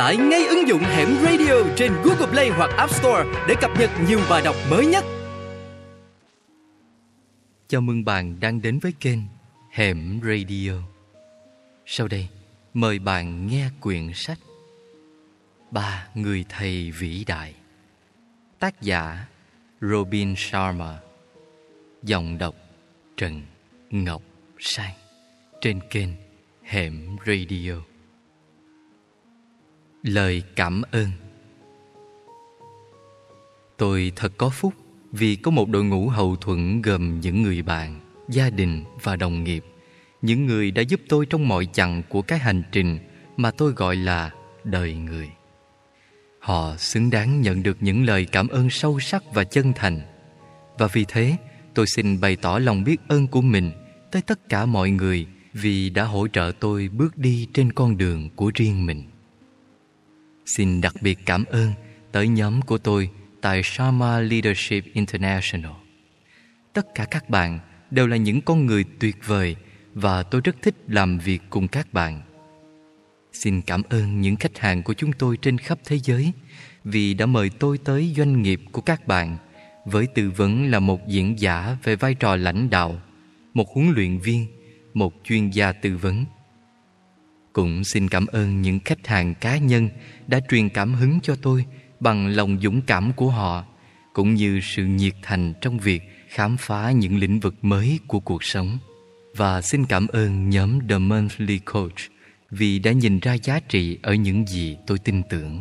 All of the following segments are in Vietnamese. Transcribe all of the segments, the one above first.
Tải ngay ứng dụng Hẻm Radio trên Google Play hoặc App Store để cập nhật nhiều bài đọc mới nhất. Chào mừng bạn đang đến với kênh Hẻm Radio. Sau đây, mời bạn nghe quyển sách Ba Người Thầy Vĩ Đại. Tác giả Robin Sharma. Giọng đọc Trần Ngọc Sang. Trên kênh Hẻm Radio. Lời cảm ơn. Tôi thật có phúc vì có một đội ngũ hậu thuẫn gồm những người bạn, gia đình và đồng nghiệp, những người đã giúp tôi trong mọi chặng của cái hành trình mà tôi gọi là đời người. Họ xứng đáng nhận được những lời cảm ơn sâu sắc và chân thành. Và vì thế, tôi xin bày tỏ lòng biết ơn của mình tới tất cả mọi người vì đã hỗ trợ tôi bước đi trên con đường của riêng mình. Xin đặc biệt cảm ơn tới nhóm của tôi tại Sharma Leadership International. Tất cả các bạn đều là những con người tuyệt vời và tôi rất thích làm việc cùng các bạn. Xin cảm ơn những khách hàng của chúng tôi trên khắp thế giới vì đã mời tôi tới doanh nghiệp của các bạn với tư vấn là một diễn giả về vai trò lãnh đạo, một huấn luyện viên, một chuyên gia tư vấn. Cũng xin cảm ơn những khách hàng cá nhân đã truyền cảm hứng cho tôi bằng lòng dũng cảm của họ, cũng như sự nhiệt thành trong việc khám phá những lĩnh vực mới của cuộc sống. Và xin cảm ơn nhóm The Monthly Coach vì đã nhìn ra giá trị ở những gì tôi tin tưởng.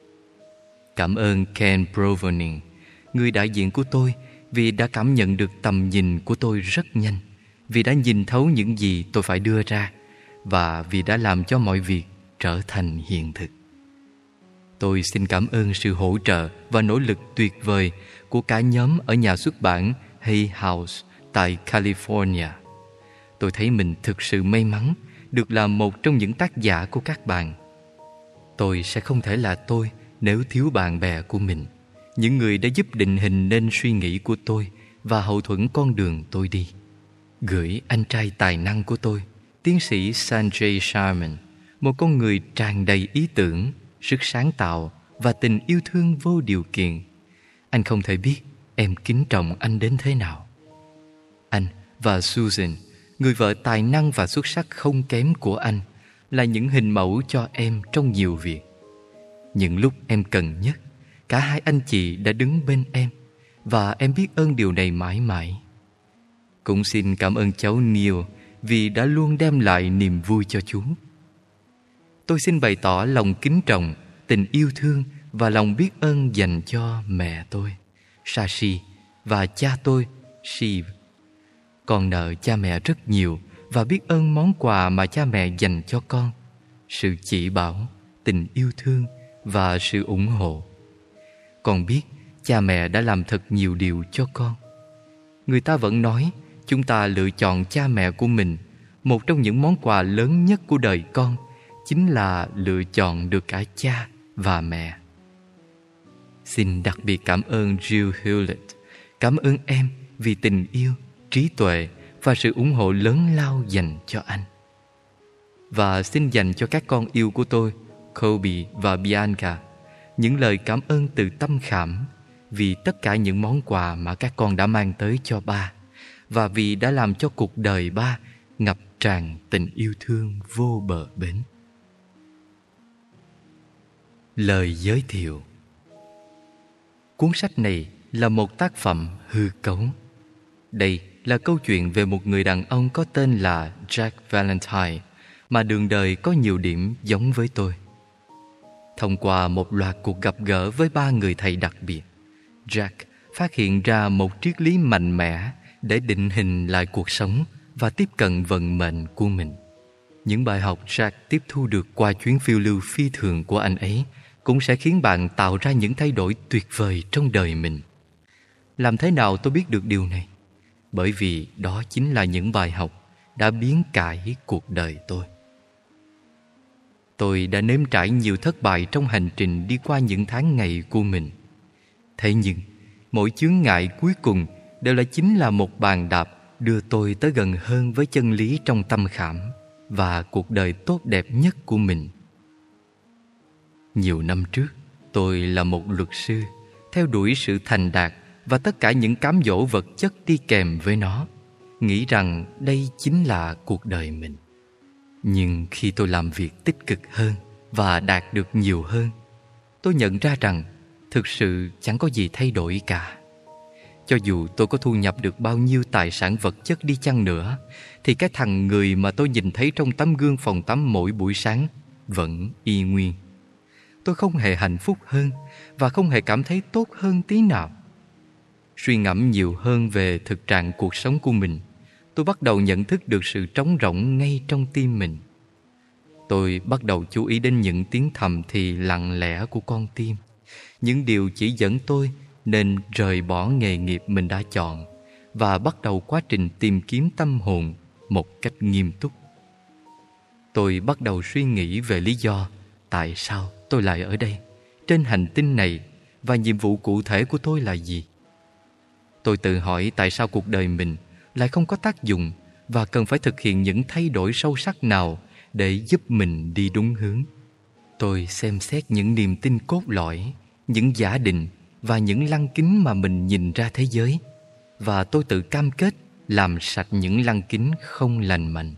Cảm ơn Ken Provoning, người đại diện của tôi, vì đã cảm nhận được tầm nhìn của tôi rất nhanh, vì đã nhìn thấu những gì tôi phải đưa ra, và vì đã làm cho mọi việc trở thành hiện thực. Tôi xin cảm ơn sự hỗ trợ và nỗ lực tuyệt vời của cả nhóm ở nhà xuất bản Hay House tại California. Tôi thấy mình thực sự may mắn được làm một trong những tác giả của các bạn. Tôi sẽ không thể là tôi nếu thiếu bạn bè của mình, những người đã giúp định hình nên suy nghĩ của tôi và hậu thuẫn con đường tôi đi. Gửi anh trai tài năng của tôi, tiến sĩ Sanjay Sharman, một con người tràn đầy ý tưởng, sức sáng tạo và tình yêu thương vô điều kiện. Anh không thể biết em kính trọng anh đến thế nào. Anh và Susan, người vợ tài năng và xuất sắc không kém của anh, là những hình mẫu cho em trong nhiều việc. Những lúc em cần nhất, cả hai anh chị đã đứng bên em, và em biết ơn điều này mãi mãi. Cũng xin cảm ơn cháu Neil vì đã luôn đem lại niềm vui cho chú. Tôi xin bày tỏ lòng kính trọng, tình yêu thương và lòng biết ơn dành cho mẹ tôi, Shashi, và cha tôi, Shiv. Con nợ cha mẹ rất nhiều và biết ơn món quà mà cha mẹ dành cho con, sự chỉ bảo, tình yêu thương và sự ủng hộ. Con biết cha mẹ đã làm thật nhiều điều cho con. Người ta vẫn nói chúng ta lựa chọn cha mẹ của mình. Một trong những món quà lớn nhất của đời con chính là lựa chọn được cả cha và mẹ. Xin đặc biệt cảm ơn Jill Hewlett. Cảm ơn em vì tình yêu, trí tuệ và sự ủng hộ lớn lao dành cho anh. Và xin dành cho các con yêu của tôi, Kobe và Bianca, những lời cảm ơn từ tâm khảm vì tất cả những món quà mà các con đã mang tới cho ba, và vì đã làm cho cuộc đời ba ngập tràn tình yêu thương vô bờ bến. Lời giới thiệu. Cuốn sách này là một tác phẩm hư cấu. Đây là câu chuyện về một người đàn ông có tên là Jack Valentine, mà đường đời có nhiều điểm giống với tôi. Thông qua một loạt cuộc gặp gỡ với ba người thầy đặc biệt, Jack phát hiện ra một triết lý mạnh mẽ để định hình lại cuộc sống và tiếp cận vận mệnh của mình. Những bài học Jack tiếp thu được qua chuyến phiêu lưu phi thường của anh ấy cũng sẽ khiến bạn tạo ra những thay đổi tuyệt vời trong đời mình. Làm thế nào tôi biết được điều này? Bởi vì đó chính là những bài học đã biến cải cuộc đời tôi. Tôi đã nếm trải nhiều thất bại trong hành trình đi qua những tháng ngày của mình. Thế nhưng, mỗi chướng ngại cuối cùng đều chính là một bàn đạp đưa tôi tới gần hơn với chân lý trong tâm khảm và cuộc đời tốt đẹp nhất của mình. Nhiều năm trước, tôi là một luật sư, theo đuổi sự thành đạt và tất cả những cám dỗ vật chất đi kèm với nó, nghĩ rằng đây chính là cuộc đời mình. Nhưng khi tôi làm việc tích cực hơn và đạt được nhiều hơn, tôi nhận ra rằng thực sự chẳng có gì thay đổi cả. Cho dù tôi có thu nhập được bao nhiêu tài sản vật chất đi chăng nữa, thì cái thằng người mà tôi nhìn thấy trong tấm gương phòng tắm mỗi buổi sáng vẫn y nguyên. Tôi không hề hạnh phúc hơn và không hề cảm thấy tốt hơn tí nào. Suy ngẫm nhiều hơn về thực trạng cuộc sống của mình, tôi bắt đầu nhận thức được sự trống rỗng ngay trong tim mình. Tôi bắt đầu chú ý đến những tiếng thầm thì lặng lẽ của con tim, những điều chỉ dẫn tôi nên rời bỏ nghề nghiệp mình đã chọn và bắt đầu quá trình tìm kiếm tâm hồn một cách nghiêm túc. Tôi bắt đầu suy nghĩ về lý do tại sao tôi lại ở đây, trên hành tinh này, và nhiệm vụ cụ thể của tôi là gì. Tôi tự hỏi tại sao cuộc đời mình lại không có tác dụng và cần phải thực hiện những thay đổi sâu sắc nào để giúp mình đi đúng hướng. Tôi xem xét những niềm tin cốt lõi, những giả định và những lăng kính mà mình nhìn ra thế giới, và tôi tự cam kết làm sạch những lăng kính không lành mạnh.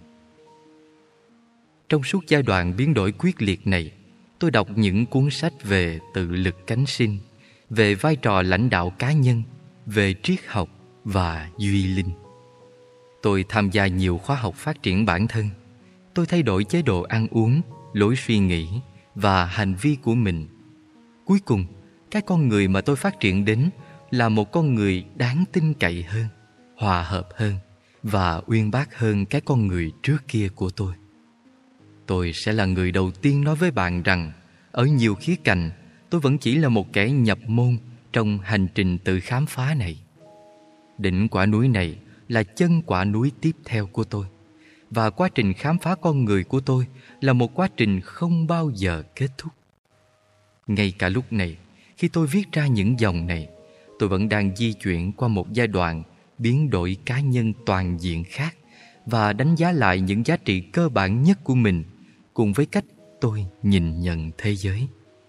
Trong suốt giai đoạn biến đổi quyết liệt này, tôi đọc những cuốn sách về tự lực cánh sinh, về vai trò lãnh đạo cá nhân, về triết học và duy linh. Tôi tham gia nhiều khóa học phát triển bản thân. Tôi thay đổi chế độ ăn uống, lối suy nghĩ và hành vi của mình. Cuối cùng, cái con người mà tôi phát triển đến là một con người đáng tin cậy hơn, hòa hợp hơn và uyên bác hơn cái con người trước kia của tôi. Tôi sẽ là người đầu tiên nói với bạn rằng ở nhiều khía cạnh, tôi vẫn chỉ là một kẻ nhập môn trong hành trình tự khám phá này. Đỉnh quả núi này là chân quả núi tiếp theo của tôi, và quá trình khám phá con người của tôi là một quá trình không bao giờ kết thúc. Ngay cả lúc này, khi tôi viết ra những dòng này, tôi vẫn đang di chuyển qua một giai đoạn biến đổi cá nhân toàn diện khác và đánh giá lại những giá trị cơ bản nhất của mình cùng với cách tôi nhìn nhận thế giới.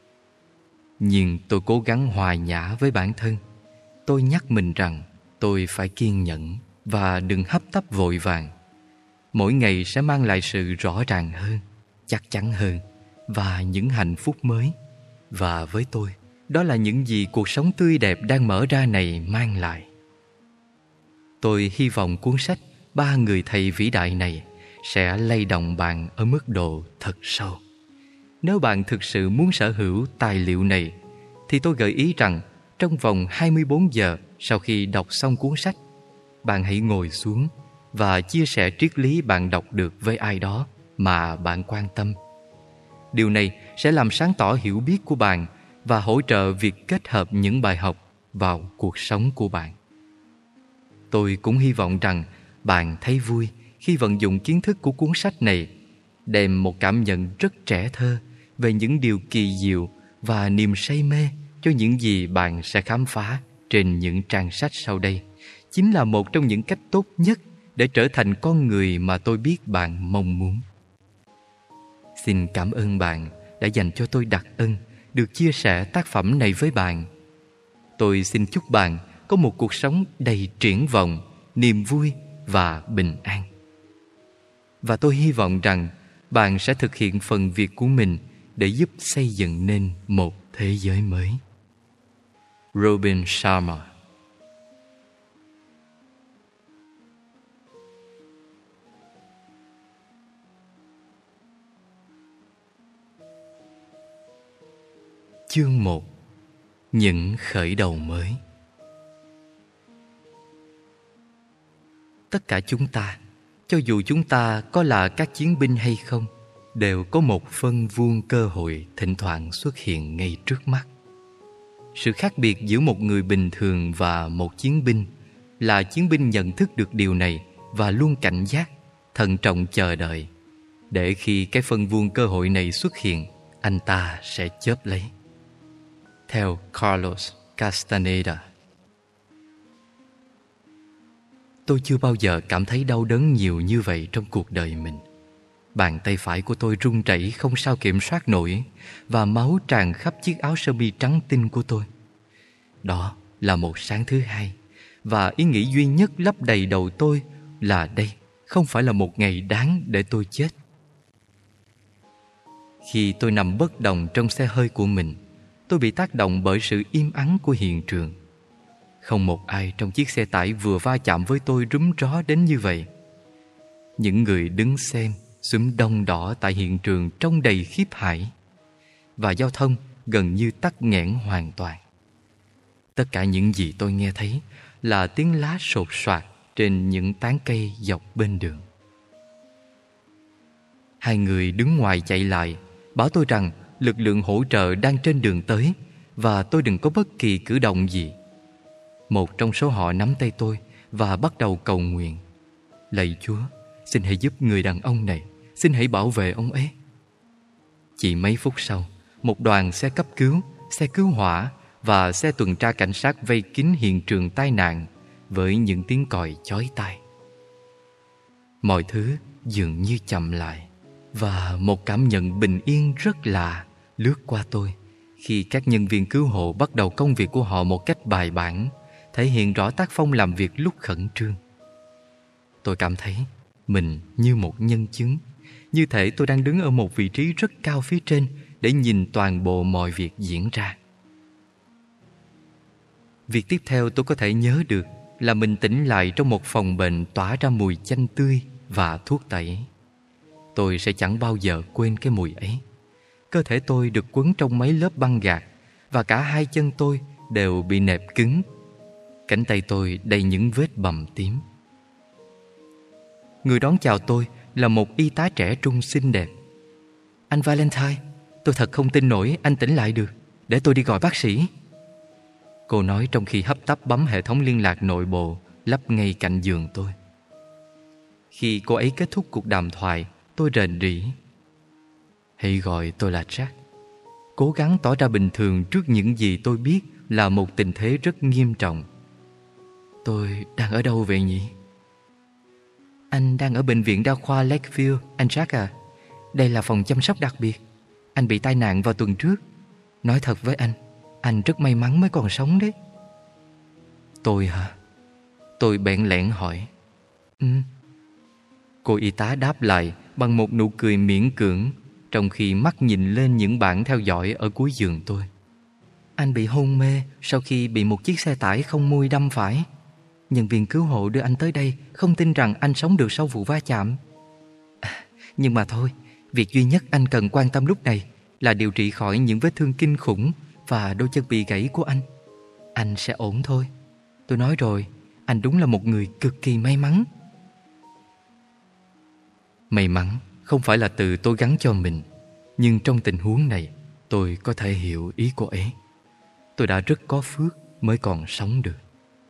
Nhưng tôi cố gắng hòa nhã với bản thân. Tôi nhắc mình rằng tôi phải kiên nhẫn và đừng hấp tấp vội vàng. Mỗi ngày sẽ mang lại sự rõ ràng hơn, chắc chắn hơn và những hạnh phúc mới. Và với tôi, đó là những gì cuộc sống tươi đẹp đang mở ra này mang lại. Tôi hy vọng cuốn sách Ba người thầy vĩ đại này sẽ lay động bạn ở mức độ thật sâu. Nếu bạn thực sự muốn sở hữu tài liệu này, thì tôi gợi ý rằng trong vòng 24 giờ sau khi đọc xong cuốn sách, bạn hãy ngồi xuống và chia sẻ triết lý bạn đọc được với ai đó mà bạn quan tâm. Điều này sẽ làm sáng tỏ hiểu biết của bạn và hỗ trợ việc kết hợp những bài học vào cuộc sống của bạn. Tôi cũng hy vọng rằng bạn thấy vui khi vận dụng kiến thức của cuốn sách này, đem một cảm nhận rất trẻ thơ về những điều kỳ diệu và niềm say mê cho những gì bạn sẽ khám phá trên những trang sách sau đây. Chính là một trong những cách tốt nhất để trở thành con người mà tôi biết bạn mong muốn. Xin cảm ơn bạn đã dành cho tôi đặc ân được chia sẻ tác phẩm này với bạn. Tôi xin chúc bạn có một cuộc sống đầy triển vọng, niềm vui và bình an. Và tôi hy vọng rằng bạn sẽ thực hiện phần việc của mình để giúp xây dựng nên một thế giới mới. Robin Sharma. Chương 1. Những khởi đầu mới. Tất cả chúng ta, cho dù chúng ta có là các chiến binh hay không, đều có một phân vuông cơ hội thỉnh thoảng xuất hiện ngay trước mắt. Sự khác biệt giữa một người bình thường và một chiến binh là chiến binh nhận thức được điều này và luôn cảnh giác, thận trọng chờ đợi, để khi cái phân vuông cơ hội này xuất hiện, anh ta sẽ chớp lấy. Theo Carlos Castaneda. Tôi chưa bao giờ cảm thấy đau đớn nhiều như vậy trong cuộc đời mình. Bàn tay phải của tôi run rẩy không sao kiểm soát nổi, và máu tràn khắp chiếc áo sơ mi trắng tinh của tôi. Đó là một sáng thứ hai, và ý nghĩ duy nhất lấp đầy đầu tôi là đây không phải là một ngày đáng để tôi chết. Khi tôi nằm bất động trong xe hơi của mình, tôi bị tác động bởi sự im ắng của hiện trường. Không một ai trong chiếc xe tải vừa va chạm với tôi rúm ró đến như vậy. Những người đứng xem xúm đông đỏ tại hiện trường trông đầy khiếp hãi, và giao thông gần như tắc nghẽn hoàn toàn. Tất cả những gì tôi nghe thấy là tiếng lá sột soạt trên những tán cây dọc bên đường. Hai người đứng ngoài chạy lại, bảo tôi rằng lực lượng hỗ trợ đang trên đường tới và tôi đừng có bất kỳ cử động gì. Một trong số họ nắm tay tôi và bắt đầu cầu nguyện: Lạy Chúa, xin hãy giúp người đàn ông này, xin hãy bảo vệ ông ấy. Chỉ mấy phút sau, một đoàn xe cấp cứu, xe cứu hỏa và xe tuần tra cảnh sát vây kín hiện trường tai nạn với những tiếng còi chói tai. Mọi thứ dường như chậm lại, và một cảm nhận bình yên rất lạ lướt qua tôi khi các nhân viên cứu hộ bắt đầu công việc của họ một cách bài bản, thể hiện rõ tác phong làm việc lúc khẩn trương. Tôi cảm thấy mình như một nhân chứng, như thể tôi đang đứng ở một vị trí rất cao phía trên để nhìn toàn bộ mọi việc diễn ra. Việc tiếp theo tôi có thể nhớ được là mình tỉnh lại trong một phòng bệnh tỏa ra mùi chanh tươi và thuốc tẩy. Tôi sẽ chẳng bao giờ quên cái mùi ấy. Cơ thể tôi được quấn trong mấy lớp băng gạc, và cả hai chân tôi đều bị nẹp cứng. Cánh tay tôi đầy những vết bầm tím. Người đón chào tôi là một y tá trẻ trung xinh đẹp. Anh Valentine, tôi thật không tin nổi anh tỉnh lại được. Để tôi đi gọi bác sĩ. Cô nói trong khi hấp tấp bấm hệ thống liên lạc nội bộ lắp ngay cạnh giường tôi. Khi cô ấy kết thúc cuộc đàm thoại, tôi rền rĩ: Hãy gọi tôi là Jack. Cố gắng tỏ ra bình thường trước những gì tôi biết là một tình thế rất nghiêm trọng. Tôi đang ở đâu vậy nhỉ? Anh đang ở bệnh viện đa khoa Lakeview, anh Jack à. Đây là phòng chăm sóc đặc biệt. Anh bị tai nạn vào tuần trước. Nói thật với anh rất may mắn mới còn sống đấy. Tôi hả? Tôi bẽn lẽn hỏi. Cô y tá đáp lại bằng một nụ cười miễn cưỡng, trong khi mắt nhìn lên những bảng theo dõi ở cuối giường tôi. Anh bị hôn mê sau khi bị một chiếc xe tải không mui đâm phải. Nhân viên cứu hộ đưa anh tới đây không tin rằng anh sống được sau vụ va chạm. Nhưng mà thôi, việc duy nhất anh cần quan tâm lúc này là điều trị khỏi những vết thương kinh khủng và đôi chân bị gãy của anh. Anh sẽ ổn thôi. Tôi nói rồi, anh đúng là một người cực kỳ may mắn. May mắn không phải là từ tôi gắn cho mình, nhưng trong tình huống này tôi có thể hiểu ý cô ấy. Tôi đã rất có phước mới còn sống được.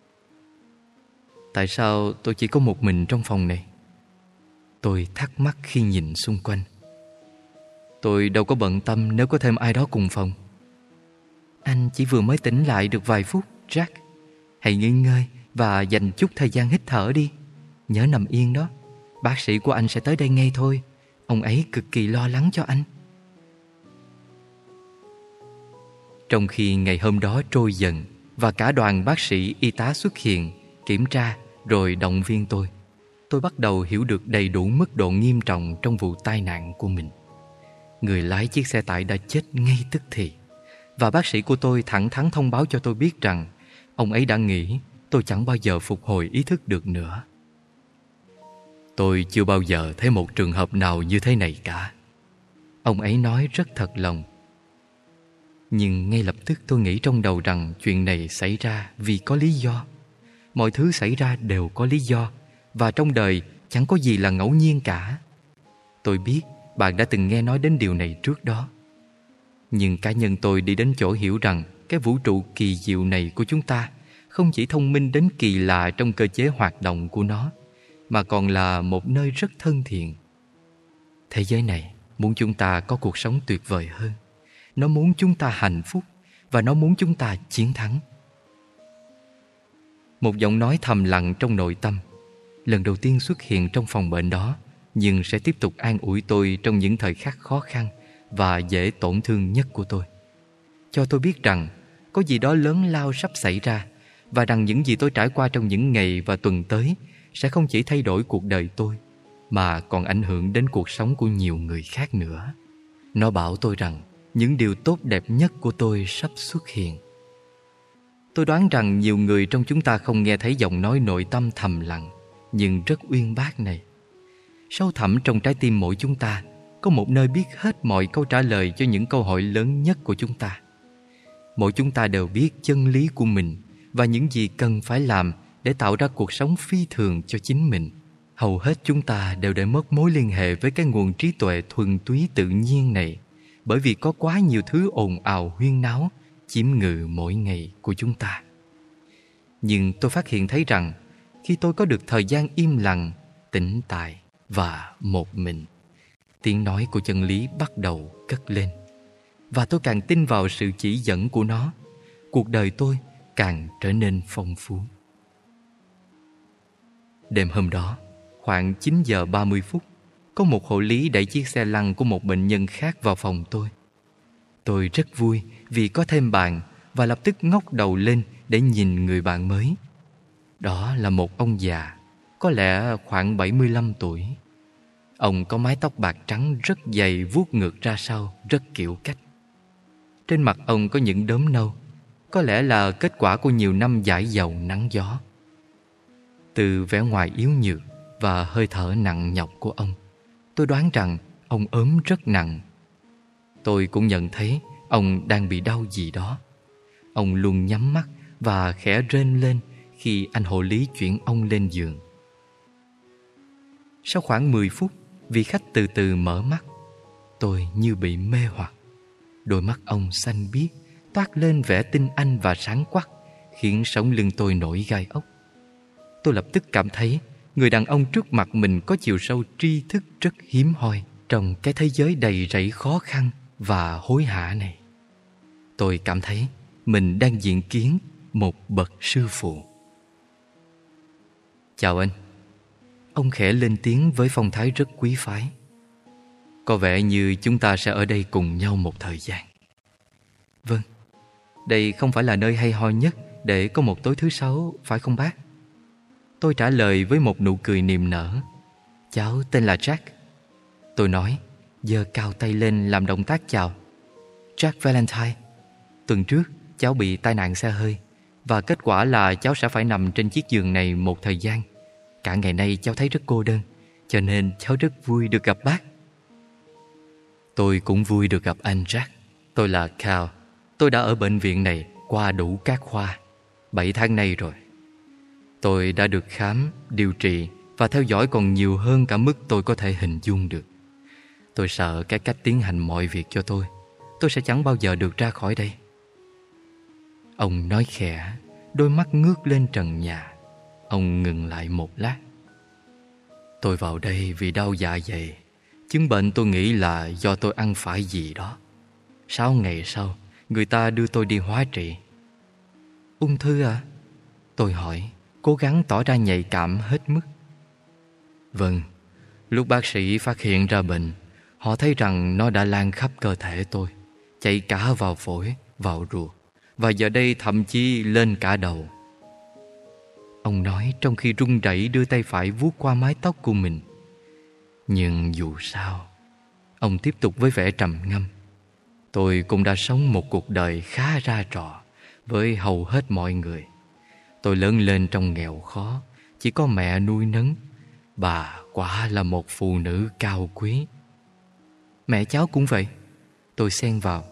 Tại sao tôi chỉ có một mình trong phòng này? Tôi thắc mắc khi nhìn xung quanh. Tôi đâu có bận tâm nếu có thêm ai đó cùng phòng. Anh chỉ vừa mới tỉnh lại được vài phút, Jack. Hãy nghỉ ngơi và dành chút thời gian hít thở đi. Nhớ nằm yên đó. Bác sĩ của anh sẽ tới đây ngay thôi. Ông ấy cực kỳ lo lắng cho anh. Trong khi ngày hôm đó trôi dần và cả đoàn bác sĩ y tá xuất hiện, kiểm tra rồi động viên tôi bắt đầu hiểu được đầy đủ mức độ nghiêm trọng trong vụ tai nạn của mình. Người lái chiếc xe tải đã chết ngay tức thì, và bác sĩ của tôi thẳng thắn thông báo cho tôi biết rằng ông ấy đã nghĩ tôi chẳng bao giờ phục hồi ý thức được nữa. Tôi chưa bao giờ thấy một trường hợp nào như thế này cả, ông ấy nói rất thật lòng. Nhưng ngay lập tức tôi nghĩ trong đầu rằng chuyện này xảy ra vì có lý do. Mọi thứ xảy ra đều có lý do, và trong đời chẳng có gì là ngẫu nhiên cả. Tôi biết bạn đã từng nghe nói đến điều này trước đó. Nhưng cá nhân tôi đi đến chỗ hiểu rằng cái vũ trụ kỳ diệu này của chúng ta không chỉ thông minh đến kỳ lạ trong cơ chế hoạt động của nó, mà còn là một nơi rất thân thiện. Thế giới này muốn chúng ta có cuộc sống tuyệt vời hơn. Nó muốn chúng ta hạnh phúc, và nó muốn chúng ta chiến thắng. Một giọng nói thầm lặng trong nội tâm lần đầu tiên xuất hiện trong phòng bệnh đó nhưng sẽ tiếp tục an ủi tôi trong những thời khắc khó khăn và dễ tổn thương nhất của tôi. Cho tôi biết rằng có gì đó lớn lao sắp xảy ra, và rằng những gì tôi trải qua trong những ngày và tuần tới sẽ không chỉ thay đổi cuộc đời tôi, mà còn ảnh hưởng đến cuộc sống của nhiều người khác nữa. Nó bảo tôi rằng những điều tốt đẹp nhất của tôi sắp xuất hiện. Tôi đoán rằng nhiều người trong chúng ta không nghe thấy giọng nói nội tâm thầm lặng nhưng rất uyên bác này. Sâu thẳm trong trái tim mỗi chúng ta có một nơi biết hết mọi câu trả lời cho những câu hỏi lớn nhất của chúng ta. Mỗi chúng ta đều biết chân lý của mình và những gì cần phải làm để tạo ra cuộc sống phi thường cho chính mình. Hầu hết chúng ta đều để mất mối liên hệ với cái nguồn trí tuệ thuần túy tự nhiên này, bởi vì có quá nhiều thứ ồn ào huyên náo chiếm ngự mỗi ngày của chúng ta. Nhưng tôi phát hiện thấy rằng khi tôi có được thời gian im lặng, tĩnh tại và một mình, tiếng nói của chân lý bắt đầu cất lên. Và tôi càng tin vào sự chỉ dẫn của nó, cuộc đời tôi càng trở nên phong phú. Đêm hôm đó, khoảng 9 giờ 30 phút, có một hộ lý đẩy chiếc xe lăn của một bệnh nhân khác vào phòng tôi. Tôi rất vui vì có thêm bạn và lập tức ngóc đầu lên để nhìn người bạn mới. Đó là một ông già, có lẽ khoảng 75 tuổi. Ông có mái tóc bạc trắng rất dày vuốt ngược ra sau, rất kiểu cách. Trên mặt ông có những đốm nâu, có lẽ là kết quả của nhiều năm dãi dầu nắng gió. Từ vẻ ngoài yếu nhược và hơi thở nặng nhọc của ông, tôi đoán rằng ông ốm rất nặng. Tôi cũng nhận thấy ông đang bị đau gì đó. Ông luôn nhắm mắt và khẽ rên lên khi anh hộ lý chuyển ông lên giường. Sau khoảng 10 phút, vị khách từ từ mở mắt. Tôi như bị mê hoặc. Đôi mắt ông xanh biếc, toát lên vẻ tinh anh và sáng quắc, khiến sống lưng tôi nổi gai ốc. Tôi lập tức cảm thấy người đàn ông trước mặt mình có chiều sâu tri thức rất hiếm hoi trong cái thế giới đầy rẫy khó khăn và hối hả này. Tôi cảm thấy mình đang diện kiến một bậc sư phụ. Chào anh. Ông khẽ lên tiếng với phong thái rất quý phái. Có vẻ như chúng ta sẽ ở đây cùng nhau một thời gian. Vâng, đây không phải là nơi hay ho nhất để có một tối thứ Sáu, phải không bác? Tôi trả lời với một nụ cười niềm nở. Cháu tên là Jack. Tôi nói, giơ cao tay lên làm động tác chào. Jack Valentine. Tuần trước cháu bị tai nạn xe hơi, và kết quả là cháu sẽ phải nằm trên chiếc giường này một thời gian. Cả ngày nay cháu thấy rất cô đơn, cho nên cháu rất vui được gặp bác. Tôi cũng vui được gặp anh Jack. Tôi là Cal. Tôi đã ở bệnh viện này qua đủ các khoa 7 tháng nay rồi. Tôi đã được khám, điều trị và theo dõi còn nhiều hơn cả mức tôi có thể hình dung được. Tôi sợ cái cách tiến hành mọi việc cho tôi sẽ chẳng bao giờ được ra khỏi đây. Ông nói khẽ, đôi mắt ngước lên trần nhà. Ông ngừng lại một lát. Tôi vào đây vì đau dạ dày. Chứng bệnh tôi nghĩ là do tôi ăn phải gì đó. 6 ngày sau, người ta đưa tôi đi hóa trị. Ung thư à? Tôi hỏi, cố gắng tỏ ra nhạy cảm hết mức. Vâng, lúc bác sĩ phát hiện ra bệnh, họ thấy rằng nó đã lan khắp cơ thể tôi, chạy cả vào phổi, vào ruột, và giờ đây thậm chí lên cả đầu. Ông nói trong khi run rẩy đưa tay phải vuốt qua mái tóc của mình. Nhưng dù sao, ông tiếp tục với vẻ trầm ngâm, tôi cũng đã sống một cuộc đời khá ra trò với hầu hết mọi người. Tôi lớn lên trong nghèo khó, chỉ có mẹ nuôi nấng. Bà quả là một phụ nữ cao quý. Mẹ cháu cũng vậy. Tôi xen vào.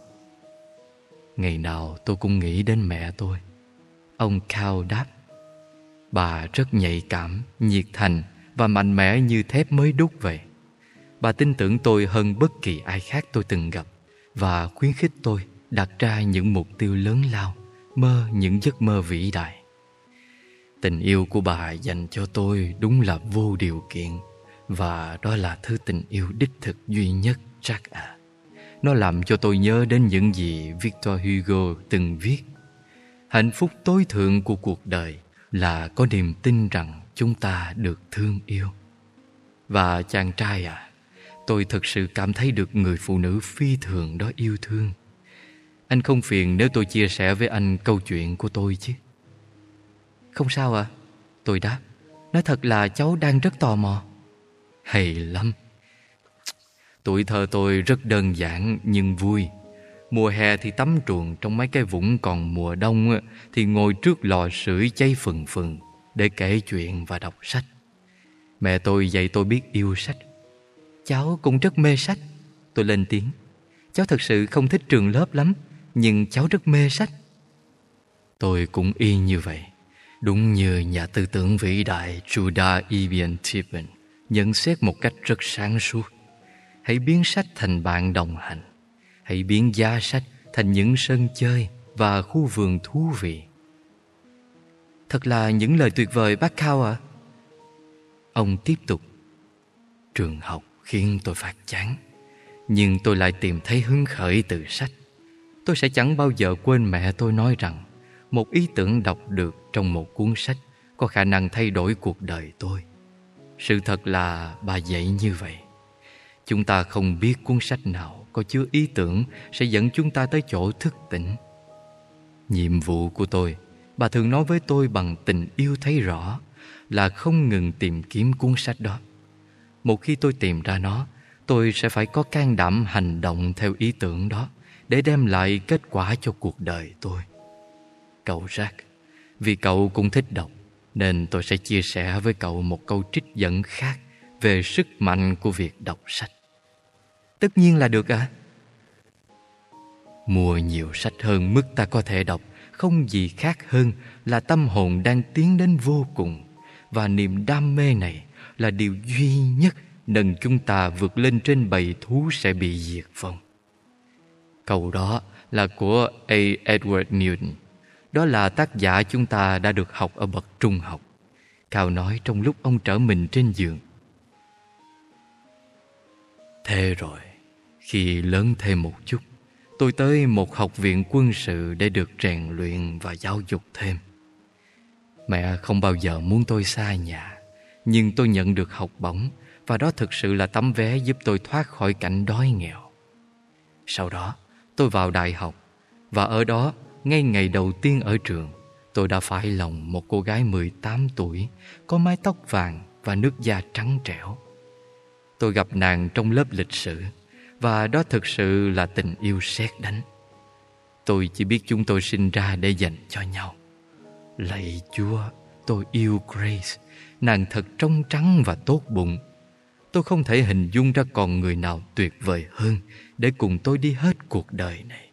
Ngày nào tôi cũng nghĩ đến mẹ tôi. Ông Cal đáp. Bà rất nhạy cảm, nhiệt thành và mạnh mẽ như thép mới đúc vậy. Bà tin tưởng tôi hơn bất kỳ ai khác tôi từng gặp, và khuyến khích tôi đặt ra những mục tiêu lớn lao, mơ những giấc mơ vĩ đại. Tình yêu của bà dành cho tôi đúng là vô điều kiện, và đó là thứ tình yêu đích thực duy nhất, Jack à. Nó làm cho tôi nhớ đến những gì Victor Hugo từng viết. Hạnh phúc tối thượng của cuộc đời là có niềm tin rằng chúng ta được thương yêu. Và chàng trai à, tôi thực sự cảm thấy được người phụ nữ phi thường đó yêu thương. Anh không phiền nếu tôi chia sẻ với anh câu chuyện của tôi chứ? Không sao ạ. Tôi đáp. Nói thật là cháu đang rất tò mò. Hay lắm. Tuổi thơ tôi rất đơn giản nhưng vui. Mùa hè thì tắm truồng trong mấy cái vũng, còn mùa đông thì ngồi trước lò sưởi cháy phừng phừng để kể chuyện và đọc sách. Mẹ tôi dạy tôi biết yêu sách. Cháu cũng rất mê sách. Tôi lên tiếng. Cháu thật sự không thích trường lớp lắm, nhưng cháu rất mê sách. Tôi cũng y như vậy. Đúng như nhà tư tưởng vĩ đại Judah Ibn Tibbon nhận xét một cách rất sáng suốt: hãy biến sách thành bạn đồng hành. Hãy biến giá sách thành những sân chơi và khu vườn thú vị. Thật là những lời tuyệt vời bác Khao ạ. Ông tiếp tục. Trường học khiến tôi phát chán, nhưng tôi lại tìm thấy hứng khởi từ sách. Tôi sẽ chẳng bao giờ quên mẹ tôi nói rằng một ý tưởng đọc được trong một cuốn sách có khả năng thay đổi cuộc đời tôi. Sự thật là bà dạy như vậy. Chúng ta không biết cuốn sách nào có chứa ý tưởng sẽ dẫn chúng ta tới chỗ thức tỉnh. Nhiệm vụ của tôi, bà thường nói với tôi bằng tình yêu thấy rõ, là không ngừng tìm kiếm cuốn sách đó. Một khi tôi tìm ra nó, tôi sẽ phải có can đảm hành động theo ý tưởng đó để đem lại kết quả cho cuộc đời tôi. Cậu Jack, vì cậu cũng thích đọc, nên tôi sẽ chia sẻ với cậu một câu trích dẫn khác về sức mạnh của việc đọc sách. Tất nhiên là được ạ. Mua nhiều sách hơn mức ta có thể đọc không gì khác hơn là tâm hồn đang tiến đến vô cùng, và niềm đam mê này là điều duy nhất nâng chúng ta vượt lên trên bầy thú sẽ bị diệt vong. Câu đó là của A. Edward Newton. Đó là tác giả chúng ta đã được học ở bậc trung học. Khao nói trong lúc ông trở mình trên giường. Thế rồi, khi lớn thêm một chút, tôi tới một học viện quân sự để được rèn luyện và giáo dục thêm. Mẹ không bao giờ muốn tôi xa nhà, nhưng tôi nhận được học bổng, và đó thực sự là tấm vé giúp tôi thoát khỏi cảnh đói nghèo. Sau đó, tôi vào đại học, và ở đó, ngay ngày đầu tiên ở trường, tôi đã phải lòng một cô gái 18 tuổi, có mái tóc vàng và nước da trắng trẻo. Tôi gặp nàng trong lớp lịch sử, và đó thực sự là tình yêu sét đánh. Tôi chỉ biết chúng tôi sinh ra để dành cho nhau. Lạy Chúa, tôi yêu Grace. Nàng thật trong trắng và tốt bụng. Tôi không thể hình dung ra còn người nào tuyệt vời hơn để cùng tôi đi hết cuộc đời này.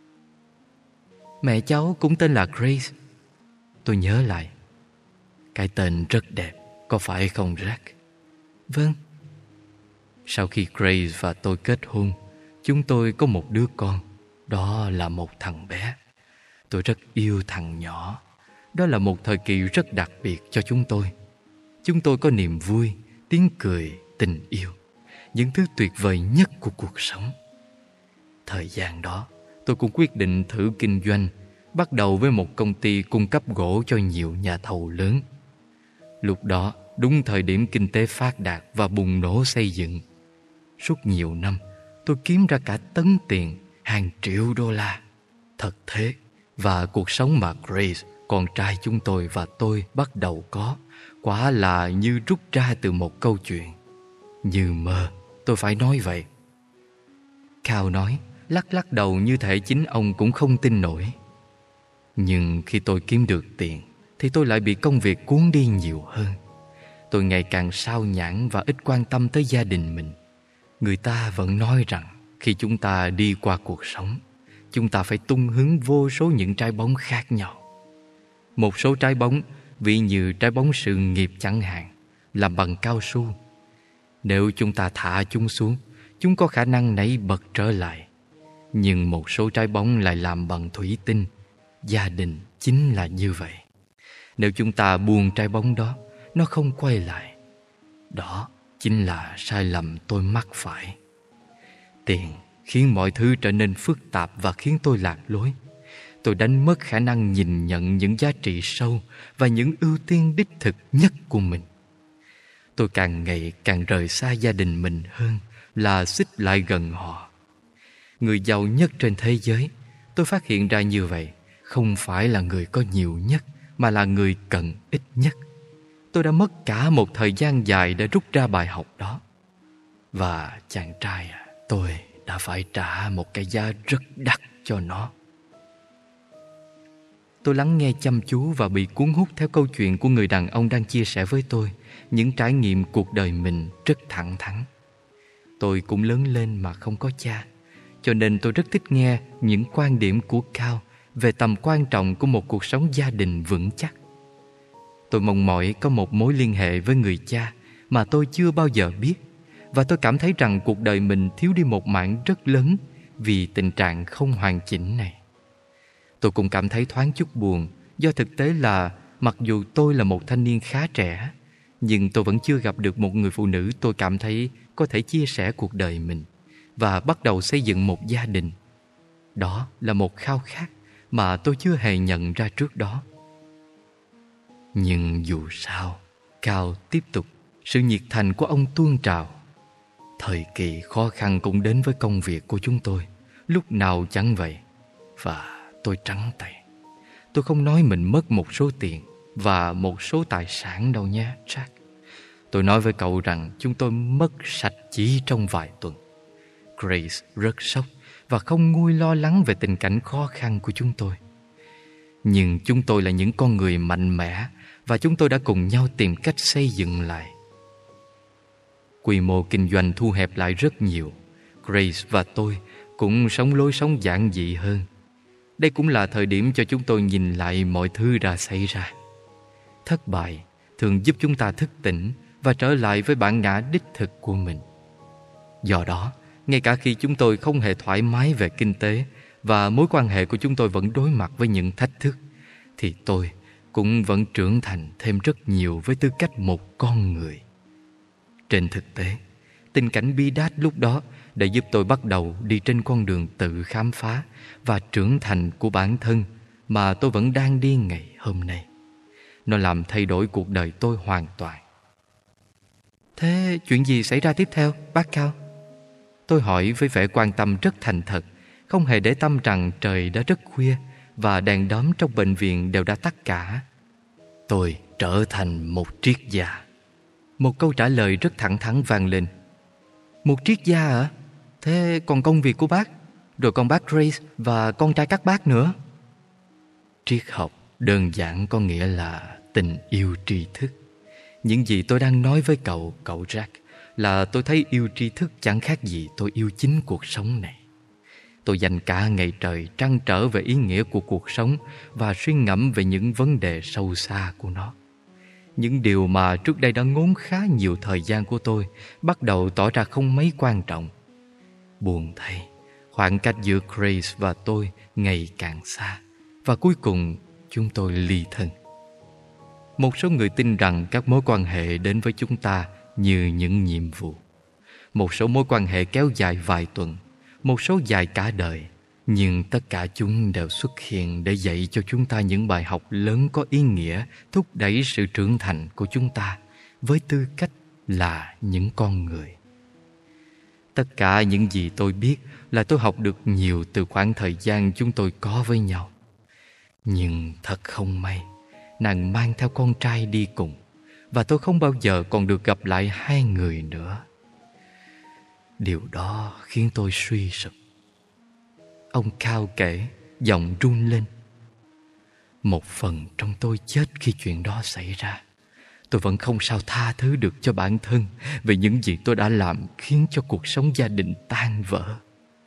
Mẹ cháu cũng tên là Grace. Tôi nhớ lại. Cái tên rất đẹp, có phải không Jack? Vâng. Sau khi Grace và tôi kết hôn, chúng tôi có một đứa con. Đó là một thằng bé. Tôi rất yêu thằng nhỏ. Đó là một thời kỳ rất đặc biệt cho chúng tôi. Chúng tôi có niềm vui, tiếng cười, tình yêu, những thứ tuyệt vời nhất của cuộc sống. Thời gian đó, tôi cũng quyết định thử kinh doanh, bắt đầu với một công ty cung cấp gỗ cho nhiều nhà thầu lớn. Lúc đó, đúng thời điểm kinh tế phát đạt và bùng nổ xây dựng. Suốt nhiều năm, tôi kiếm ra cả tấn tiền, hàng triệu đô la. Thật thế, và cuộc sống mà Grace, con trai chúng tôi và tôi bắt đầu có, quả là như rút ra từ một câu chuyện. Như mơ, tôi phải nói vậy. Khao nói, lắc lắc đầu như thể chính ông cũng không tin nổi. Nhưng khi tôi kiếm được tiền, thì tôi lại bị công việc cuốn đi nhiều hơn. Tôi ngày càng sao nhãng và ít quan tâm tới gia đình mình. Người ta vẫn nói rằng khi chúng ta đi qua cuộc sống, chúng ta phải tung hứng vô số những trái bóng khác nhau. Một số trái bóng, ví như trái bóng sự nghiệp chẳng hạn, làm bằng cao su. Nếu chúng ta thả chúng xuống, chúng có khả năng nảy bật trở lại. Nhưng một số trái bóng lại làm bằng thủy tinh. Gia đình chính là như vậy. Nếu chúng ta buông trái bóng đó, nó không quay lại. Đó chính là sai lầm tôi mắc phải. Tiền khiến mọi thứ trở nên phức tạp và khiến tôi lạc lối. Tôi đánh mất khả năng nhìn nhận những giá trị sâu và những ưu tiên đích thực nhất của mình. tôi càng ngày càng rời xa gia đình mình hơn là xích lại gần họ. Người giàu nhất trên thế giới, tôi phát hiện ra như vậy, không phải là người có nhiều nhất, mà là người cần ít nhất. Tôi đã mất cả một thời gian dài để rút ra bài học đó. Và chàng trai tôi đã phải trả một cái giá rất đắt cho nó. Tôi lắng nghe chăm chú và bị cuốn hút theo câu chuyện của người đàn ông đang chia sẻ với tôi những trải nghiệm cuộc đời mình rất thẳng thắn. Tôi cũng lớn lên mà không có cha, cho nên tôi rất thích nghe những quan điểm của Cao về tầm quan trọng của một cuộc sống gia đình vững chắc. Tôi mong mỏi có một mối liên hệ với người cha mà tôi chưa bao giờ biết, và tôi cảm thấy rằng cuộc đời mình thiếu đi một mảng rất lớn vì tình trạng không hoàn chỉnh này. Tôi cũng cảm thấy thoáng chút buồn, do thực tế là mặc dù tôi là một thanh niên khá trẻ, nhưng tôi vẫn chưa gặp được một người phụ nữ tôi cảm thấy có thể chia sẻ cuộc đời mình và bắt đầu xây dựng một gia đình. Đó là một khao khát mà tôi chưa hề nhận ra trước đó. Nhưng dù sao, Cao tiếp tục, sự nhiệt thành của ông tuôn trào. Thời kỳ khó khăn cũng đến với công việc của chúng tôi, lúc nào chẳng vậy. Và tôi trắng tay. Tôi không nói mình mất một số tiền và một số tài sản đâu nhé, Jack. Tôi nói với cậu rằng chúng tôi mất sạch chỉ trong vài tuần. Grace rất sốc và không nguôi lo lắng về tình cảnh khó khăn của chúng tôi. Nhưng chúng tôi là những con người mạnh mẽ và chúng tôi đã cùng nhau tìm cách xây dựng lại. Quy mô kinh doanh thu hẹp lại rất nhiều. Grace và tôi cũng sống lối sống giản dị hơn. Đây cũng là thời điểm cho chúng tôi nhìn lại mọi thứ đã xảy ra. Thất bại thường giúp chúng ta thức tỉnh và trở lại với bản ngã đích thực của mình. Do đó, ngay cả khi chúng tôi không hề thoải mái về kinh tế và mối quan hệ của chúng tôi vẫn đối mặt với những thách thức, thì tôi cũng vẫn trưởng thành thêm rất nhiều với tư cách một con người. Trên thực tế, tình cảnh bi đát lúc đó đã giúp tôi bắt đầu đi trên con đường tự khám phá và trưởng thành của bản thân mà tôi vẫn đang đi ngày hôm nay. Nó làm thay đổi cuộc đời tôi hoàn toàn. Thế chuyện gì xảy ra tiếp theo, bác Cao? Tôi hỏi với vẻ quan tâm rất thành thật, không hề để tâm rằng trời đã rất khuya và đèn đóm trong bệnh viện đều đã tắt cả. Tôi trở thành một triết gia. Một câu trả lời rất thẳng thắn vang lên. Một triết gia hả? Thế còn công việc của bác? Rồi con bác Grace và con trai các bác nữa? Triết học đơn giản có nghĩa là tình yêu tri thức. Những gì tôi đang nói với cậu Jack, là tôi thấy yêu tri thức chẳng khác gì tôi yêu chính cuộc sống này. Tôi dành cả ngày trời trăn trở về ý nghĩa của cuộc sống và suy ngẫm về những vấn đề sâu xa của nó. Những điều mà trước đây đã ngốn khá nhiều thời gian của tôi bắt đầu tỏ ra không mấy quan trọng. Buồn thay, khoảng cách giữa Grace và tôi ngày càng xa, và cuối cùng chúng tôi ly thân. Một số người tin rằng các mối quan hệ đến với chúng ta như những nhiệm vụ. Một số mối quan hệ kéo dài vài tuần, một số dài cả đời. Nhưng tất cả chúng đều xuất hiện để dạy cho chúng ta những bài học lớn có ý nghĩa, thúc đẩy sự trưởng thành của chúng ta với tư cách là những con người. Tất cả những gì tôi biết là tôi học được nhiều từ khoảng thời gian chúng tôi có với nhau. Nhưng thật không may, nàng mang theo con trai đi cùng, và tôi không bao giờ còn được gặp lại hai người nữa. Điều đó khiến tôi suy sụp. Ông Cao kể, giọng run lên. Một phần trong tôi chết khi chuyện đó xảy ra. Tôi vẫn không sao tha thứ được cho bản thân về những gì tôi đã làm khiến cho cuộc sống gia đình tan vỡ.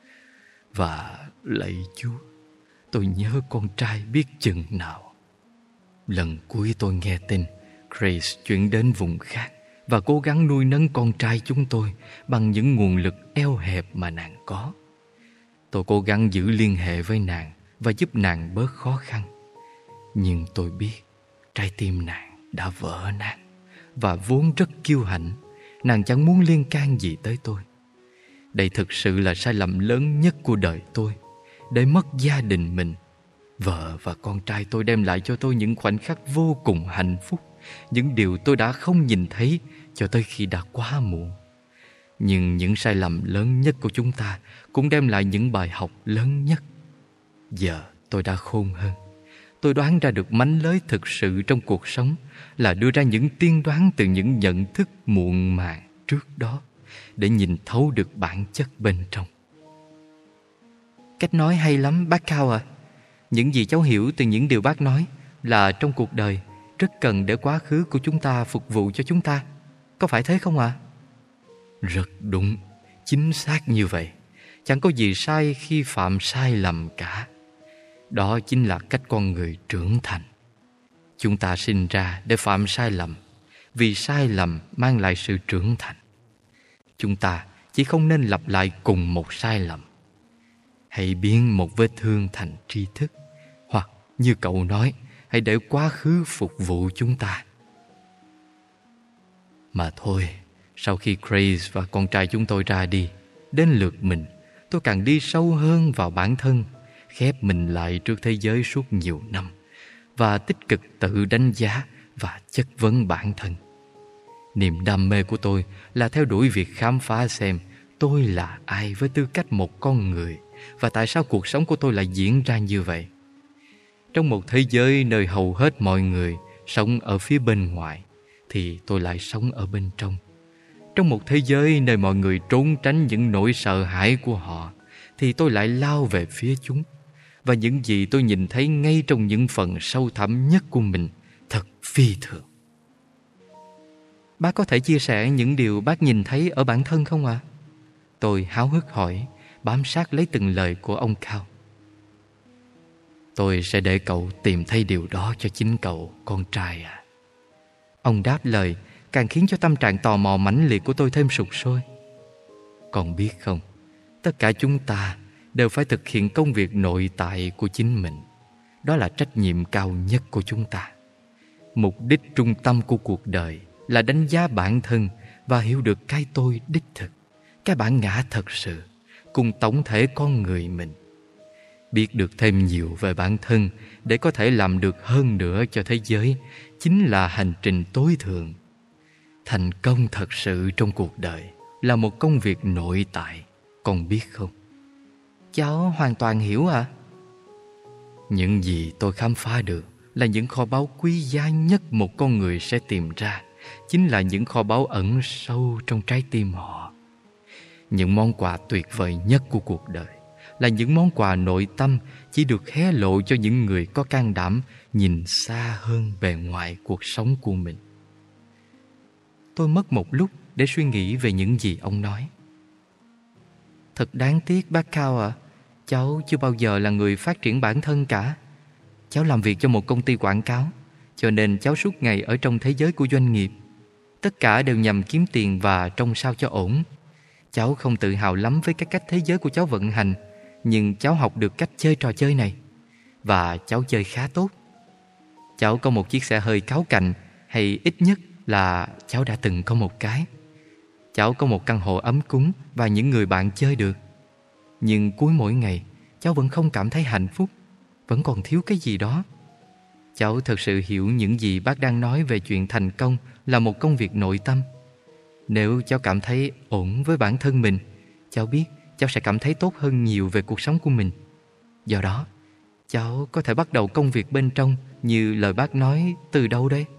Và lạy Chúa, tôi nhớ con trai biết chừng nào. Lần cuối tôi nghe tin Grace chuyển đến vùng khác và cố gắng nuôi nấng con trai chúng tôi bằng những nguồn lực eo hẹp mà nàng có. Tôi cố gắng giữ liên hệ với nàng và giúp nàng bớt khó khăn. Nhưng tôi biết trái tim nàng đã vỡ nát, và vốn rất kiêu hãnh, nàng chẳng muốn liên can gì tới tôi. Đây thực sự là sai lầm lớn nhất của đời tôi, để mất gia đình mình. Vợ và con trai tôi đem lại cho tôi những khoảnh khắc vô cùng hạnh phúc, những điều tôi đã không nhìn thấy cho tới khi đã quá muộn. Nhưng những sai lầm lớn nhất của chúng ta cũng đem lại những bài học lớn nhất. Giờ tôi đã khôn hơn. Tôi đoán ra được mánh lới thực sự trong cuộc sống là đưa ra những tiên đoán từ những nhận thức muộn màng trước đó, để nhìn thấu được bản chất bên trong. Cách nói hay lắm bác Cao ạ. Những gì cháu hiểu từ những điều bác nói là trong cuộc đời rất cần để quá khứ của chúng ta phục vụ cho chúng ta. Có phải thế không ạ? Rất đúng, chính xác như vậy. Chẳng có gì sai khi phạm sai lầm cả. Đó chính là cách con người trưởng thành. Chúng ta sinh ra để phạm sai lầm, vì sai lầm mang lại sự trưởng thành. Chúng ta chỉ không nên lặp lại cùng một sai lầm. Hãy biến một vết thương thành tri thức, hoặc như cậu nói, hãy để quá khứ phục vụ chúng ta. Mà thôi, sau khi Grace và con trai chúng tôi ra đi, đến lượt mình, tôi càng đi sâu hơn vào bản thân, khép mình lại trước thế giới suốt nhiều năm và tích cực tự đánh giá và chất vấn bản thân. Niềm đam mê của tôi là theo đuổi việc khám phá xem tôi là ai với tư cách một con người, và tại sao cuộc sống của tôi lại diễn ra như vậy. Trong một thế giới nơi hầu hết mọi người sống ở phía bên ngoài, thì tôi lại sống ở bên trong. Trong một thế giới nơi mọi người trốn tránh những nỗi sợ hãi của họ, thì tôi lại lao về phía chúng. Và những gì tôi nhìn thấy ngay trong những phần sâu thẳm nhất của mình thật phi thường. Bác có thể chia sẻ những điều bác nhìn thấy ở bản thân không ạ? Tôi háo hức hỏi, bám sát lấy từng lời của ông Cao. Tôi sẽ để cậu tìm thấy điều đó cho chính cậu, con trai à. Ông đáp lời, càng khiến cho tâm trạng tò mò mãnh liệt của tôi thêm sục sôi. Con biết không, tất cả chúng ta đều phải thực hiện công việc nội tại của chính mình. Đó là trách nhiệm cao nhất của chúng ta. Mục đích trung tâm của cuộc đời là đánh giá bản thân và hiểu được cái tôi đích thực, cái bản ngã thật sự, cùng tổng thể con người mình. Biết được thêm nhiều về bản thân để có thể làm được hơn nữa cho thế giới chính là hành trình tối thượng. Thành công thật sự trong cuộc đời là một công việc nội tại, con biết không? Cháu hoàn toàn hiểu ạ. Những gì tôi khám phá được là những kho báu quý giá nhất một con người sẽ tìm ra, chính là những kho báu ẩn sâu trong trái tim họ. Những món quà tuyệt vời nhất của cuộc đời là những món quà nội tâm chỉ được hé lộ cho những người có can đảm nhìn xa hơn bề ngoài cuộc sống của mình. Tôi mất một lúc để suy nghĩ về những gì ông nói. Thật đáng tiếc bác Cao ạ. Cháu chưa bao giờ là người phát triển bản thân cả. Cháu làm việc cho một công ty quảng cáo, cho nên cháu suốt ngày ở trong thế giới của doanh nghiệp. Tất cả đều nhằm kiếm tiền và trông sao cho ổn. Cháu không tự hào lắm với cái cách thế giới của cháu vận hành, nhưng cháu học được cách chơi trò chơi này, và cháu chơi khá tốt. Cháu có một chiếc xe hơi cáu cạnh, hay ít nhất là cháu đã từng có một cái. Cháu có một căn hộ ấm cúng và những người bạn chơi được. Nhưng cuối mỗi ngày, cháu vẫn không cảm thấy hạnh phúc, vẫn còn thiếu cái gì đó. Cháu thật sự hiểu những gì bác đang nói về chuyện thành công là một công việc nội tâm. Nếu cháu cảm thấy ổn với bản thân mình, cháu biết cháu sẽ cảm thấy tốt hơn nhiều về cuộc sống của mình. Do đó, cháu có thể bắt đầu công việc bên trong như lời bác nói từ đâu đây?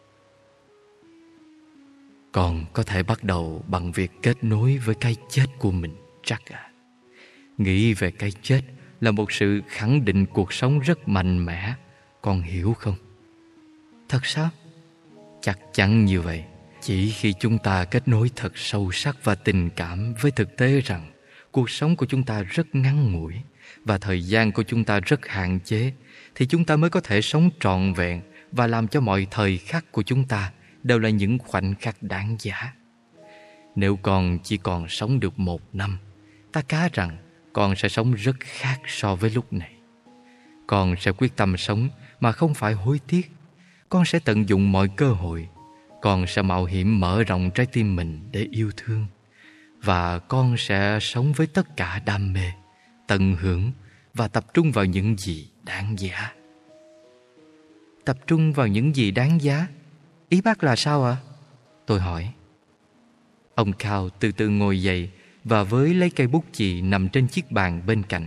Con có thể bắt đầu bằng việc kết nối với cái chết của mình, Jack à. Nghĩ về cái chết là một sự khẳng định cuộc sống rất mạnh mẽ, con hiểu không? Thật sao? Chắc chắn như vậy. Chỉ khi chúng ta kết nối thật sâu sắc và tình cảm với thực tế rằng cuộc sống của chúng ta rất ngắn ngủi và thời gian của chúng ta rất hạn chế, thì chúng ta mới có thể sống trọn vẹn và làm cho mọi thời khắc của chúng ta đều là những khoảnh khắc đáng giá. Nếu con chỉ còn sống được 1 năm, ta cá rằng con sẽ sống rất khác so với lúc này. Con sẽ quyết tâm sống mà không phải hối tiếc. Con sẽ tận dụng mọi cơ hội. Con sẽ mạo hiểm mở rộng trái tim mình để yêu thương. Và con sẽ sống với tất cả đam mê, tận hưởng và tập trung vào những gì đáng giá. Tập trung vào những gì đáng giá? Ý bác là sao ạ? Tôi hỏi. Ông Cao từ từ ngồi dậy và với lấy cây bút chì nằm trên chiếc bàn bên cạnh.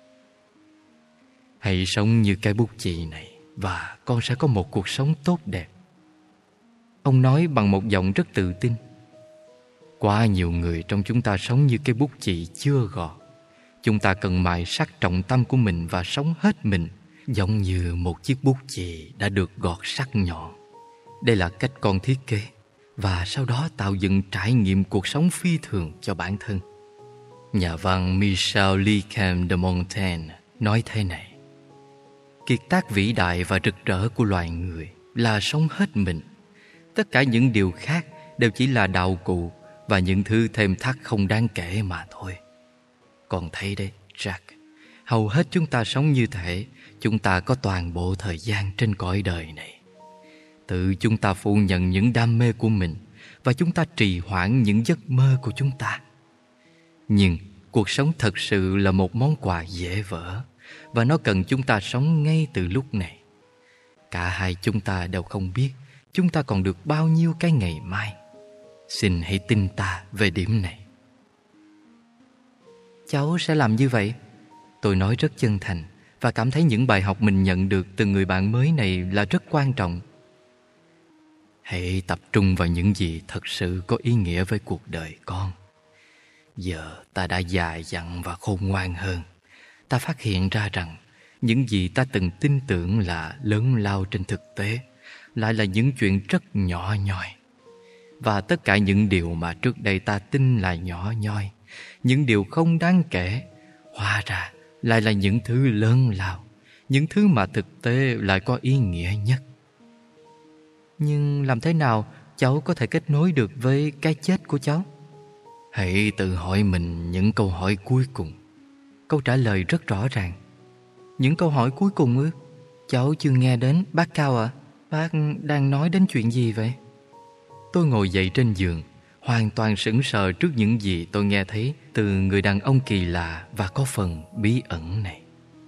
Hãy sống như cây bút chì này và con sẽ có một cuộc sống tốt đẹp. Ông nói bằng một giọng rất tự tin. Quá nhiều người trong chúng ta sống như cây bút chì chưa gọt. Chúng ta cần mài sắc trọng tâm của mình và sống hết mình, giống như một chiếc bút chì đã được gọt sắc nhọn. Đây là cách con thiết kế, và sau đó tạo dựng trải nghiệm cuộc sống phi thường cho bản thân. Nhà văn Michel Legrand de Montaigne nói thế này: kiệt tác vĩ đại và rực rỡ của loài người là sống hết mình. Tất cả những điều khác đều chỉ là đạo cụ và những thứ thêm thắt không đáng kể mà thôi. Còn thấy đấy, Jack, hầu hết chúng ta sống như thể chúng ta có toàn bộ thời gian trên cõi đời này. Tự chúng ta phủ nhận những đam mê của mình và chúng ta trì hoãn những giấc mơ của chúng ta. Nhưng cuộc sống thật sự là một món quà dễ vỡ, và nó cần chúng ta sống ngay từ lúc này. Cả hai chúng ta đều không biết chúng ta còn được bao nhiêu cái ngày mai. Xin hãy tin ta về điểm này. Cháu sẽ làm như vậy. Tôi nói rất chân thành và cảm thấy những bài học mình nhận được từ người bạn mới này là rất quan trọng. Hãy tập trung vào những gì thật sự có ý nghĩa với cuộc đời con. Giờ ta đã già dặn và khôn ngoan hơn. Ta phát hiện ra rằng những gì ta từng tin tưởng là lớn lao trên thực tế lại là những chuyện rất nhỏ nhoi. Và tất cả những điều mà trước đây ta tin là nhỏ nhoi, những điều không đáng kể, hóa ra lại là những thứ lớn lao, những thứ mà thực tế lại có ý nghĩa nhất. Nhưng làm thế nào cháu có thể kết nối được với cái chết của cháu? Hãy tự hỏi mình những câu hỏi cuối cùng. Câu trả lời rất rõ ràng. Những câu hỏi cuối cùng ư? Cháu chưa nghe đến. Bác Cao ạ, bác đang nói đến chuyện gì vậy? Tôi ngồi dậy trên giường, hoàn toàn sững sờ trước những gì tôi nghe thấy từ người đàn ông kỳ lạ và có phần bí ẩn này.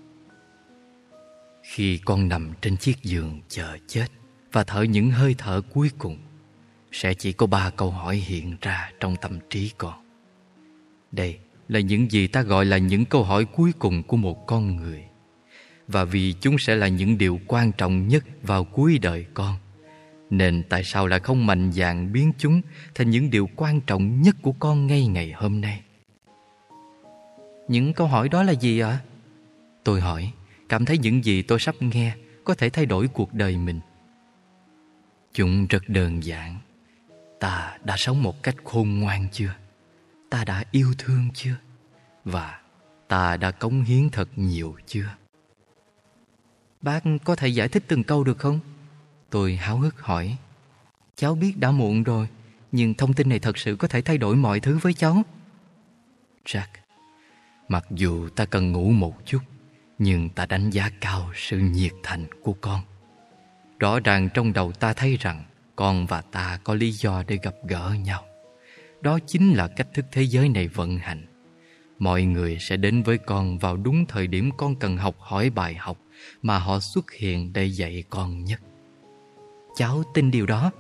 Khi con nằm trên chiếc giường chờ chết và thở những hơi thở cuối cùng, sẽ chỉ có 3 câu hỏi hiện ra trong tâm trí con. Đây là những gì ta gọi là những câu hỏi cuối cùng của một con người. Và vì chúng sẽ là những điều quan trọng nhất vào cuối đời con, nên tại sao lại không mạnh dạn biến chúng thành những điều quan trọng nhất của con ngay ngày hôm nay? Những câu hỏi đó là gì ạ? Tôi hỏi, cảm thấy những gì tôi sắp nghe có thể thay đổi cuộc đời mình. Chúng rất đơn giản. Ta đã sống một cách khôn ngoan chưa? Ta đã yêu thương chưa? Và ta đã cống hiến thật nhiều chưa? Bác có thể giải thích từng câu được không? Tôi háo hức hỏi. Cháu biết đã muộn rồi, nhưng thông tin này thật sự có thể thay đổi mọi thứ với cháu. Jack, mặc dù ta cần ngủ một chút, nhưng ta đánh giá cao sự nhiệt thành của con. Rõ ràng trong đầu ta thấy rằng con và ta có lý do để gặp gỡ nhau. Đó chính là cách thức thế giới này vận hành. Mọi người sẽ đến với con vào đúng thời điểm con cần học hỏi bài học mà họ xuất hiện để dạy con nhất. Cháu tin điều đó.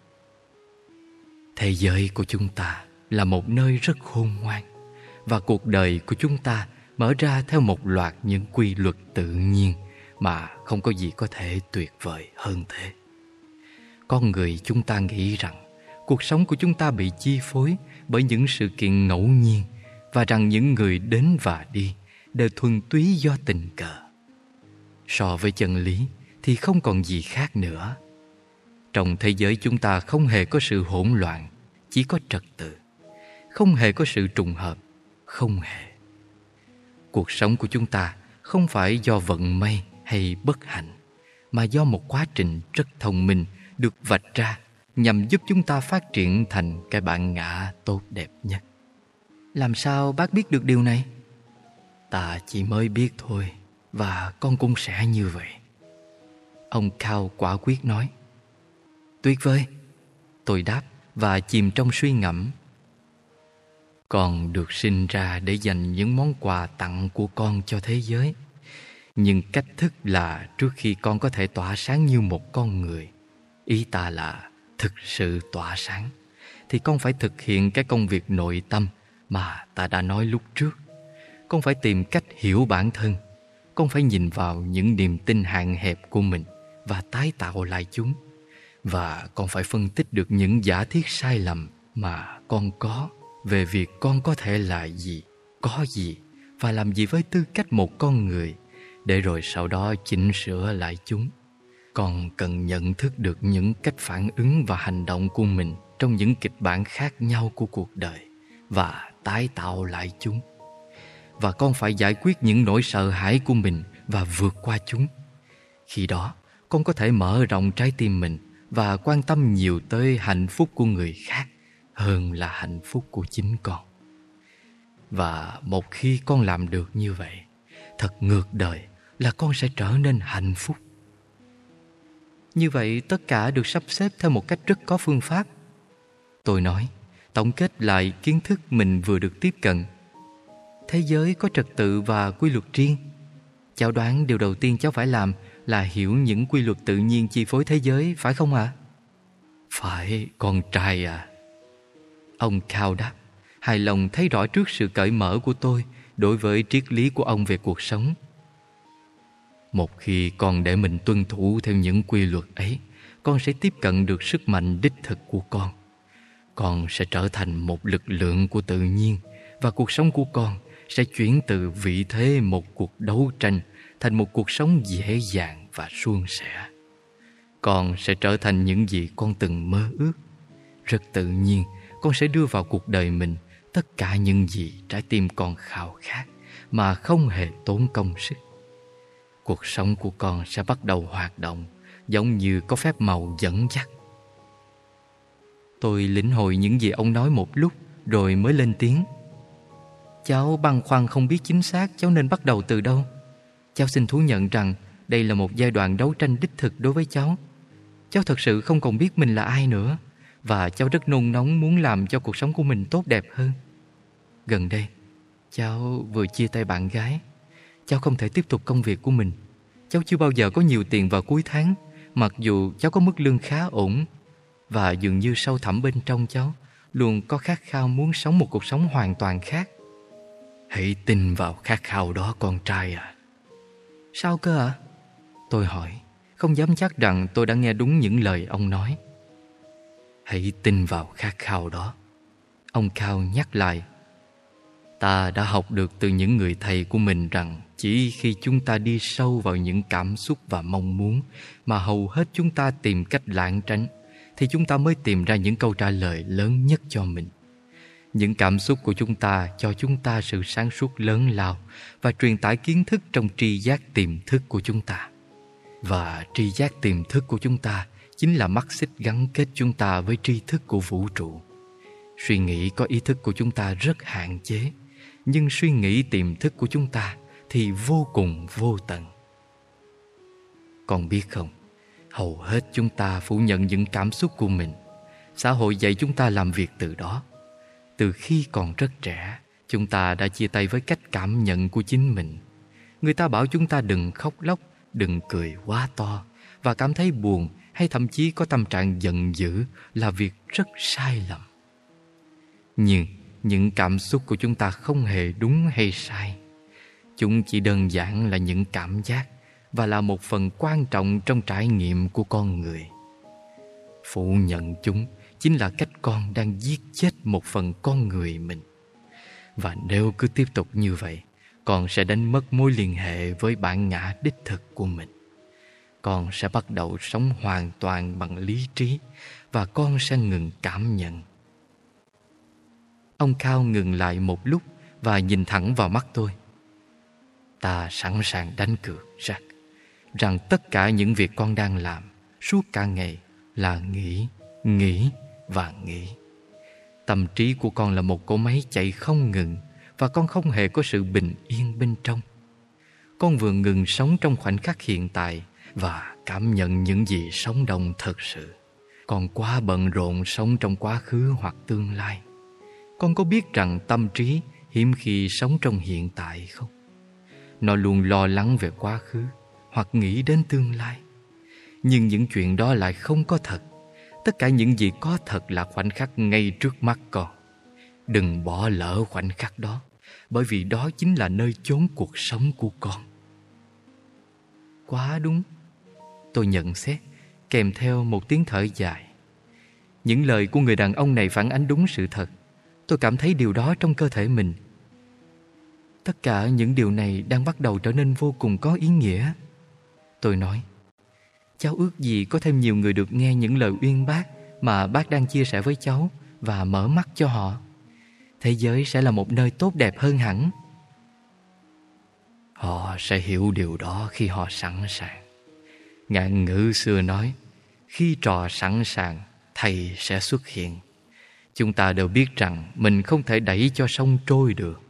Thế giới của chúng ta là một nơi rất khôn ngoan, và cuộc đời của chúng ta mở ra theo một loạt những quy luật tự nhiên mà không có gì có thể tuyệt vời hơn thế. Con người chúng ta nghĩ rằng cuộc sống của chúng ta bị chi phối bởi những sự kiện ngẫu nhiên, và rằng những người đến và đi đều thuần túy do tình cờ. So với chân lý thì không còn gì khác nữa. Trong thế giới chúng ta không hề có sự hỗn loạn, chỉ có trật tự. Không hề có sự trùng hợp, không hề. Cuộc sống của chúng ta không phải do vận may hay bất hạnh, mà do một quá trình rất thông minh được vạch ra nhằm giúp chúng ta phát triển thành cái bản ngã tốt đẹp nhất. Làm sao bác biết được điều này? Ta chỉ mới biết thôi, và con cũng sẽ như vậy. Ông Cao quả quyết nói. Tuyệt vời, tôi đáp và chìm trong suy ngẫm. Con được sinh ra để dành những món quà tặng của con cho thế giới. Nhưng cách thức là trước khi con có thể tỏa sáng như một con người, ý ta là thực sự tỏa sáng, thì con phải thực hiện cái công việc nội tâm mà ta đã nói lúc trước. Con phải tìm cách hiểu bản thân. Con phải nhìn vào những niềm tin hạn hẹp của mình và tái tạo lại chúng. Và con phải phân tích được những giả thiết sai lầm mà con có về việc con có thể là gì, có gì và làm gì với tư cách một con người, để rồi sau đó chỉnh sửa lại chúng. Con cần nhận thức được những cách phản ứng và hành động của mình trong những kịch bản khác nhau của cuộc đời và tái tạo lại chúng. Và con phải giải quyết những nỗi sợ hãi của mình và vượt qua chúng. Khi đó, con có thể mở rộng trái tim mình và quan tâm nhiều tới hạnh phúc của người khác hơn là hạnh phúc của chính con. Và một khi con làm được như vậy, thật ngược đời là con sẽ trở nên hạnh phúc. Như vậy tất cả được sắp xếp theo một cách rất có phương pháp. Tôi nói, tổng kết lại kiến thức mình vừa được tiếp cận. Thế giới có trật tự và quy luật riêng. Cháu đoán điều đầu tiên cháu phải làm là hiểu những quy luật tự nhiên chi phối thế giới, phải không ạ? Phải, con trai à. Ông Cao đáp, hài lòng thấy rõ trước sự cởi mở của tôi đối với triết lý của ông về cuộc sống. Một khi con để mình tuân thủ theo những quy luật ấy, con sẽ tiếp cận được sức mạnh đích thực của con. Con sẽ trở thành một lực lượng của tự nhiên, và cuộc sống của con sẽ chuyển từ vị thế một cuộc đấu tranh thành một cuộc sống dễ dàng và suôn sẻ. Con sẽ trở thành những gì con từng mơ ước. Rất tự nhiên, con sẽ đưa vào cuộc đời mình tất cả những gì trái tim con khao khát mà không hề tốn công sức. Cuộc sống của con sẽ bắt đầu hoạt động giống như có phép màu dẫn dắt. Tôi lĩnh hội những gì ông nói một lúc rồi mới lên tiếng. Cháu băn khoăn không biết chính xác cháu nên bắt đầu từ đâu. Cháu xin thú nhận rằng đây là một giai đoạn đấu tranh đích thực đối với cháu. Cháu thật sự không còn biết mình là ai nữa, và cháu rất nôn nóng muốn làm cho cuộc sống của mình tốt đẹp hơn. Gần đây, cháu vừa chia tay bạn gái. Cháu không thể tiếp tục công việc của mình. Cháu chưa bao giờ có nhiều tiền vào cuối tháng, mặc dù cháu có mức lương khá ổn. Và dường như sâu thẳm bên trong cháu luôn có khát khao muốn sống một cuộc sống hoàn toàn khác. Hãy tin vào khát khao đó, con trai à. Sao cơ ạ? Tôi hỏi, không dám chắc rằng tôi đã nghe đúng những lời ông nói. Hãy tin vào khát khao đó. Ông Cao nhắc lại. Ta đã học được từ những người thầy của mình rằng chỉ khi chúng ta đi sâu vào những cảm xúc và mong muốn mà hầu hết chúng ta tìm cách lảng tránh, thì chúng ta mới tìm ra những câu trả lời lớn nhất cho mình. Những cảm xúc của chúng ta cho chúng ta sự sáng suốt lớn lao và truyền tải kiến thức trong tri giác tiềm thức của chúng ta. Và tri giác tiềm thức của chúng ta chính là mắt xích gắn kết chúng ta với tri thức của vũ trụ. Suy nghĩ có ý thức của chúng ta rất hạn chế, nhưng suy nghĩ tiềm thức của chúng ta thì vô cùng vô tận. Con biết không, hầu hết chúng ta phủ nhận những cảm xúc của mình. Xã hội dạy chúng ta làm việc từ đó. Từ khi còn rất trẻ, chúng ta đã chia tay với cách cảm nhận của chính mình. Người ta bảo chúng ta đừng khóc lóc, đừng cười quá to, và cảm thấy buồn hay thậm chí có tâm trạng giận dữ là việc rất sai lầm. Nhưng những cảm xúc của chúng ta không hề đúng hay sai. Chúng chỉ đơn giản là những cảm giác và là một phần quan trọng trong trải nghiệm của con người. Phủ nhận chúng chính là cách con đang giết chết một phần con người mình. Và nếu cứ tiếp tục như vậy, con sẽ đánh mất mối liên hệ với bản ngã đích thực của mình. Con sẽ bắt đầu sống hoàn toàn bằng lý trí, và con sẽ ngừng cảm nhận. Ông Cao ngừng lại một lúc và nhìn thẳng vào mắt tôi. Ta sẵn sàng đánh cược, Jack, rằng tất cả những việc con đang làm suốt cả ngày là nghĩ và nghĩ. Tâm trí của con là một cỗ máy chạy không ngừng, và con không hề có sự bình yên bên trong. Con vừa ngừng sống trong khoảnh khắc hiện tại và cảm nhận những gì sống động thật sự. Con quá bận rộn sống trong quá khứ hoặc tương lai. Con có biết rằng tâm trí hiếm khi sống trong hiện tại không? Nó luôn lo lắng về quá khứ hoặc nghĩ đến tương lai. Nhưng những chuyện đó lại không có thật. Tất cả những gì có thật là khoảnh khắc ngay trước mắt con. Đừng bỏ lỡ khoảnh khắc đó, bởi vì đó chính là nơi chốn cuộc sống của con. Quá đúng, tôi nhận xét, kèm theo một tiếng thở dài. Những lời của người đàn ông này phản ánh đúng sự thật. Tôi cảm thấy điều đó trong cơ thể mình. Tất cả những điều này đang bắt đầu trở nên vô cùng có ý nghĩa. Tôi nói, cháu ước gì có thêm nhiều người được nghe những lời uyên bác mà bác đang chia sẻ với cháu và mở mắt cho họ. Thế giới sẽ là một nơi tốt đẹp hơn hẳn. Họ sẽ hiểu điều đó khi họ sẵn sàng. Ngạn ngữ xưa nói, khi trò sẵn sàng, thầy sẽ xuất hiện. Chúng ta đều biết rằng mình không thể đẩy cho sông trôi được.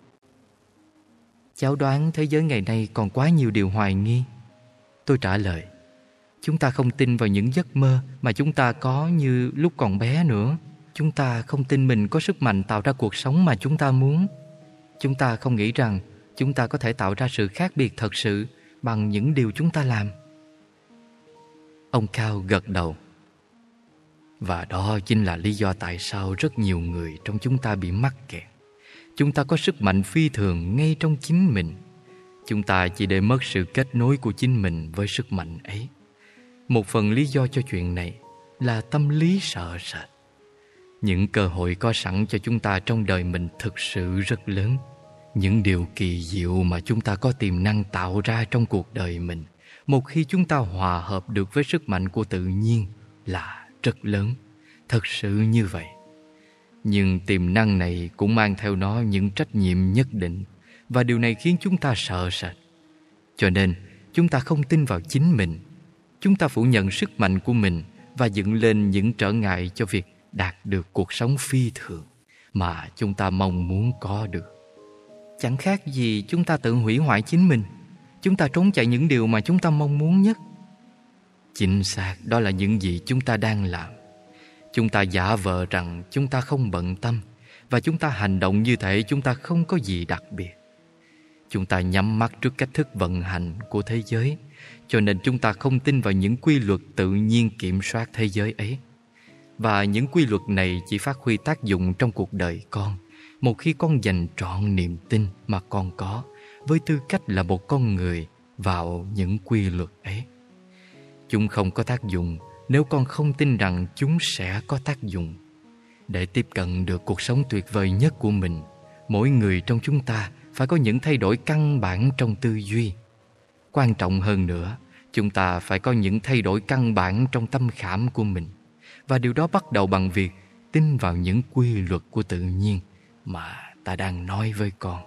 Cháu đoán thế giới ngày nay còn quá nhiều điều hoài nghi. Tôi trả lời, chúng ta không tin vào những giấc mơ mà chúng ta có như lúc còn bé nữa. Chúng ta không tin mình có sức mạnh tạo ra cuộc sống mà chúng ta muốn. Chúng ta không nghĩ rằng chúng ta có thể tạo ra sự khác biệt thật sự bằng những điều chúng ta làm. Ông Cao gật đầu. Và đó chính là lý do tại sao rất nhiều người trong chúng ta bị mắc kẹt. Chúng ta có sức mạnh phi thường ngay trong chính mình. Chúng ta chỉ để mất sự kết nối của chính mình với sức mạnh ấy. Một phần lý do cho chuyện này là tâm lý sợ sệt. Những cơ hội có sẵn cho chúng ta trong đời mình thực sự rất lớn. Những điều kỳ diệu mà chúng ta có tiềm năng tạo ra trong cuộc đời mình, một khi chúng ta hòa hợp được với sức mạnh của tự nhiên, là rất lớn. Thật sự như vậy. Nhưng tiềm năng này cũng mang theo nó những trách nhiệm nhất định, và điều này khiến chúng ta sợ sệt. Cho nên chúng ta không tin vào chính mình. Chúng ta phủ nhận sức mạnh của mình và dựng lên những trở ngại cho việc đạt được cuộc sống phi thường mà chúng ta mong muốn có được. Chẳng khác gì chúng ta tự hủy hoại chính mình. Chúng ta trốn chạy những điều mà chúng ta mong muốn nhất. Chính xác, đó là những gì chúng ta đang làm. Chúng ta giả vờ rằng chúng ta không bận tâm, và chúng ta hành động như thể chúng ta không có gì đặc biệt. Chúng ta nhắm mắt trước cách thức vận hành của thế giới, cho nên chúng ta không tin vào những quy luật tự nhiên kiểm soát thế giới ấy. Và những quy luật này chỉ phát huy tác dụng trong cuộc đời con một khi con dành trọn niềm tin mà con có với tư cách là một con người vào những quy luật ấy. Chúng không có tác dụng nếu con không tin rằng chúng sẽ có tác dụng. Để tiếp cận được cuộc sống tuyệt vời nhất của mình, mỗi người trong chúng ta phải có những thay đổi căn bản trong tư duy. Quan trọng hơn nữa, chúng ta phải có những thay đổi căn bản trong tâm khảm của mình. Và điều đó bắt đầu bằng việc tin vào những quy luật của tự nhiên mà ta đang nói với con.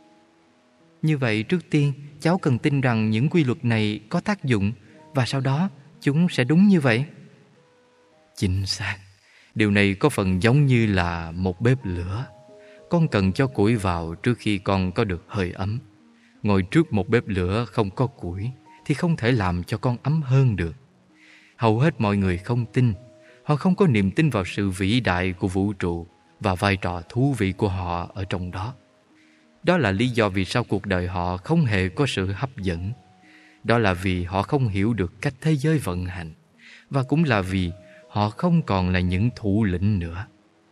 Như vậy, trước tiên, cháu cần tin rằng những quy luật này có tác dụng, và sau đó chúng sẽ đúng như vậy. Chính xác. Điều này có phần giống như là một bếp lửa. Con cần cho củi vào trước khi con có được hơi ấm. Ngồi trước một bếp lửa không có củi thì không thể làm cho con ấm hơn được. Hầu hết mọi người không tin. Họ không có niềm tin vào sự vĩ đại của vũ trụ và vai trò thú vị của họ ở trong đó. Đó là lý do vì sao cuộc đời họ không hề có sự hấp dẫn. Đó là vì họ không hiểu được cách thế giới vận hành, và cũng là vì họ không còn là những thủ lĩnh nữa.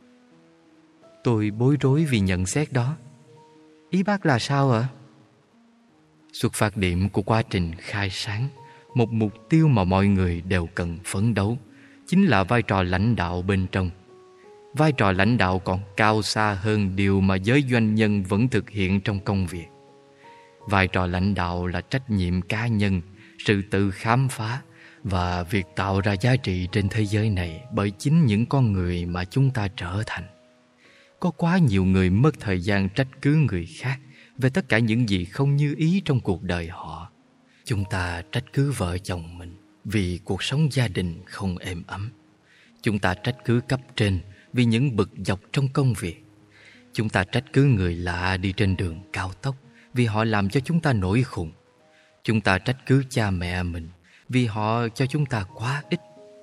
Tôi bối rối vì nhận xét đó. Ý bác là sao ạ? Xuất phát điểm của quá trình khai sáng, một mục tiêu mà mọi người đều cần phấn đấu, chính là vai trò lãnh đạo bên trong. Vai trò lãnh đạo còn cao xa hơn điều mà giới doanh nhân vẫn thực hiện trong công việc. Vai trò lãnh đạo là trách nhiệm cá nhân, sự tự khám phá và việc tạo ra giá trị trên thế giới này bởi chính những con người mà chúng ta trở thành. Có quá nhiều người mất thời gian trách cứ người khác về tất cả những gì không như ý trong cuộc đời họ. Chúng ta trách cứ vợ chồng mình vì cuộc sống gia đình không êm ấm. Chúng ta trách cứ cấp trên vì những bực dọc trong công việc. Chúng ta trách cứ người lạ đi trên đường cao tốc vì họ làm cho chúng ta nổi khùng. Chúng ta trách cứ cha mẹ mình vì họ cho chúng ta quá ít.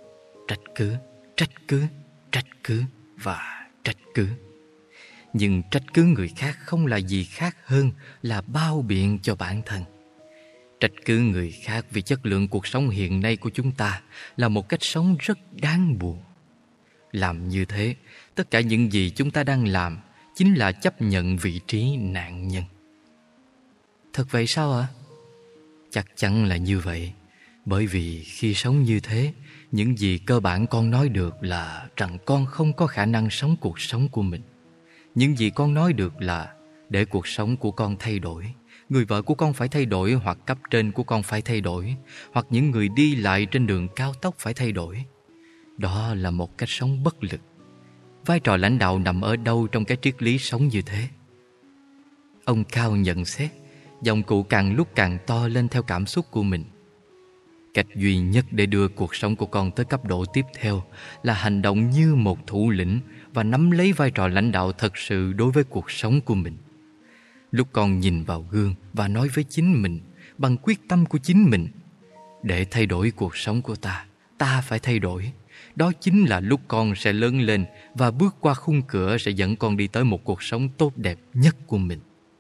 Trách cứ và trách cứ. Nhưng trách cứ người khác không là gì khác hơn là bao biện cho bản thân. Trách cứ người khác vì chất lượng cuộc sống hiện nay của chúng ta là một cách sống rất đáng buồn. Làm như thế, tất cả những gì chúng ta đang làm chính là chấp nhận vị trí nạn nhân. Thật vậy sao ạ? Chắc chắn là như vậy. Bởi vì khi sống như thế, những gì cơ bản con nói được là rằng con không có khả năng sống cuộc sống của mình. Những gì con nói được là để cuộc sống của con thay đổi, người vợ của con phải thay đổi, hoặc cấp trên của con phải thay đổi, hoặc những người đi lại trên đường cao tốc phải thay đổi. Đó là một cách sống bất lực. Vai trò lãnh đạo nằm ở đâu trong cái triết lý sống như thế? Ông Cao nhận xét, giọng cụ càng lúc càng to lên theo cảm xúc của mình. Cách duy nhất để đưa cuộc sống của con tới cấp độ tiếp theo là hành động như một thủ lĩnh và nắm lấy vai trò lãnh đạo thật sự đối với cuộc sống của mình. Lúc con nhìn vào gương và nói với chính mình bằng quyết tâm của chính mình, để thay đổi cuộc sống của ta phải thay đổi. Đó chính là lúc con sẽ lớn lên và bước qua khung cửa sẽ dẫn con đi tới một cuộc sống tốt đẹp nhất của mình.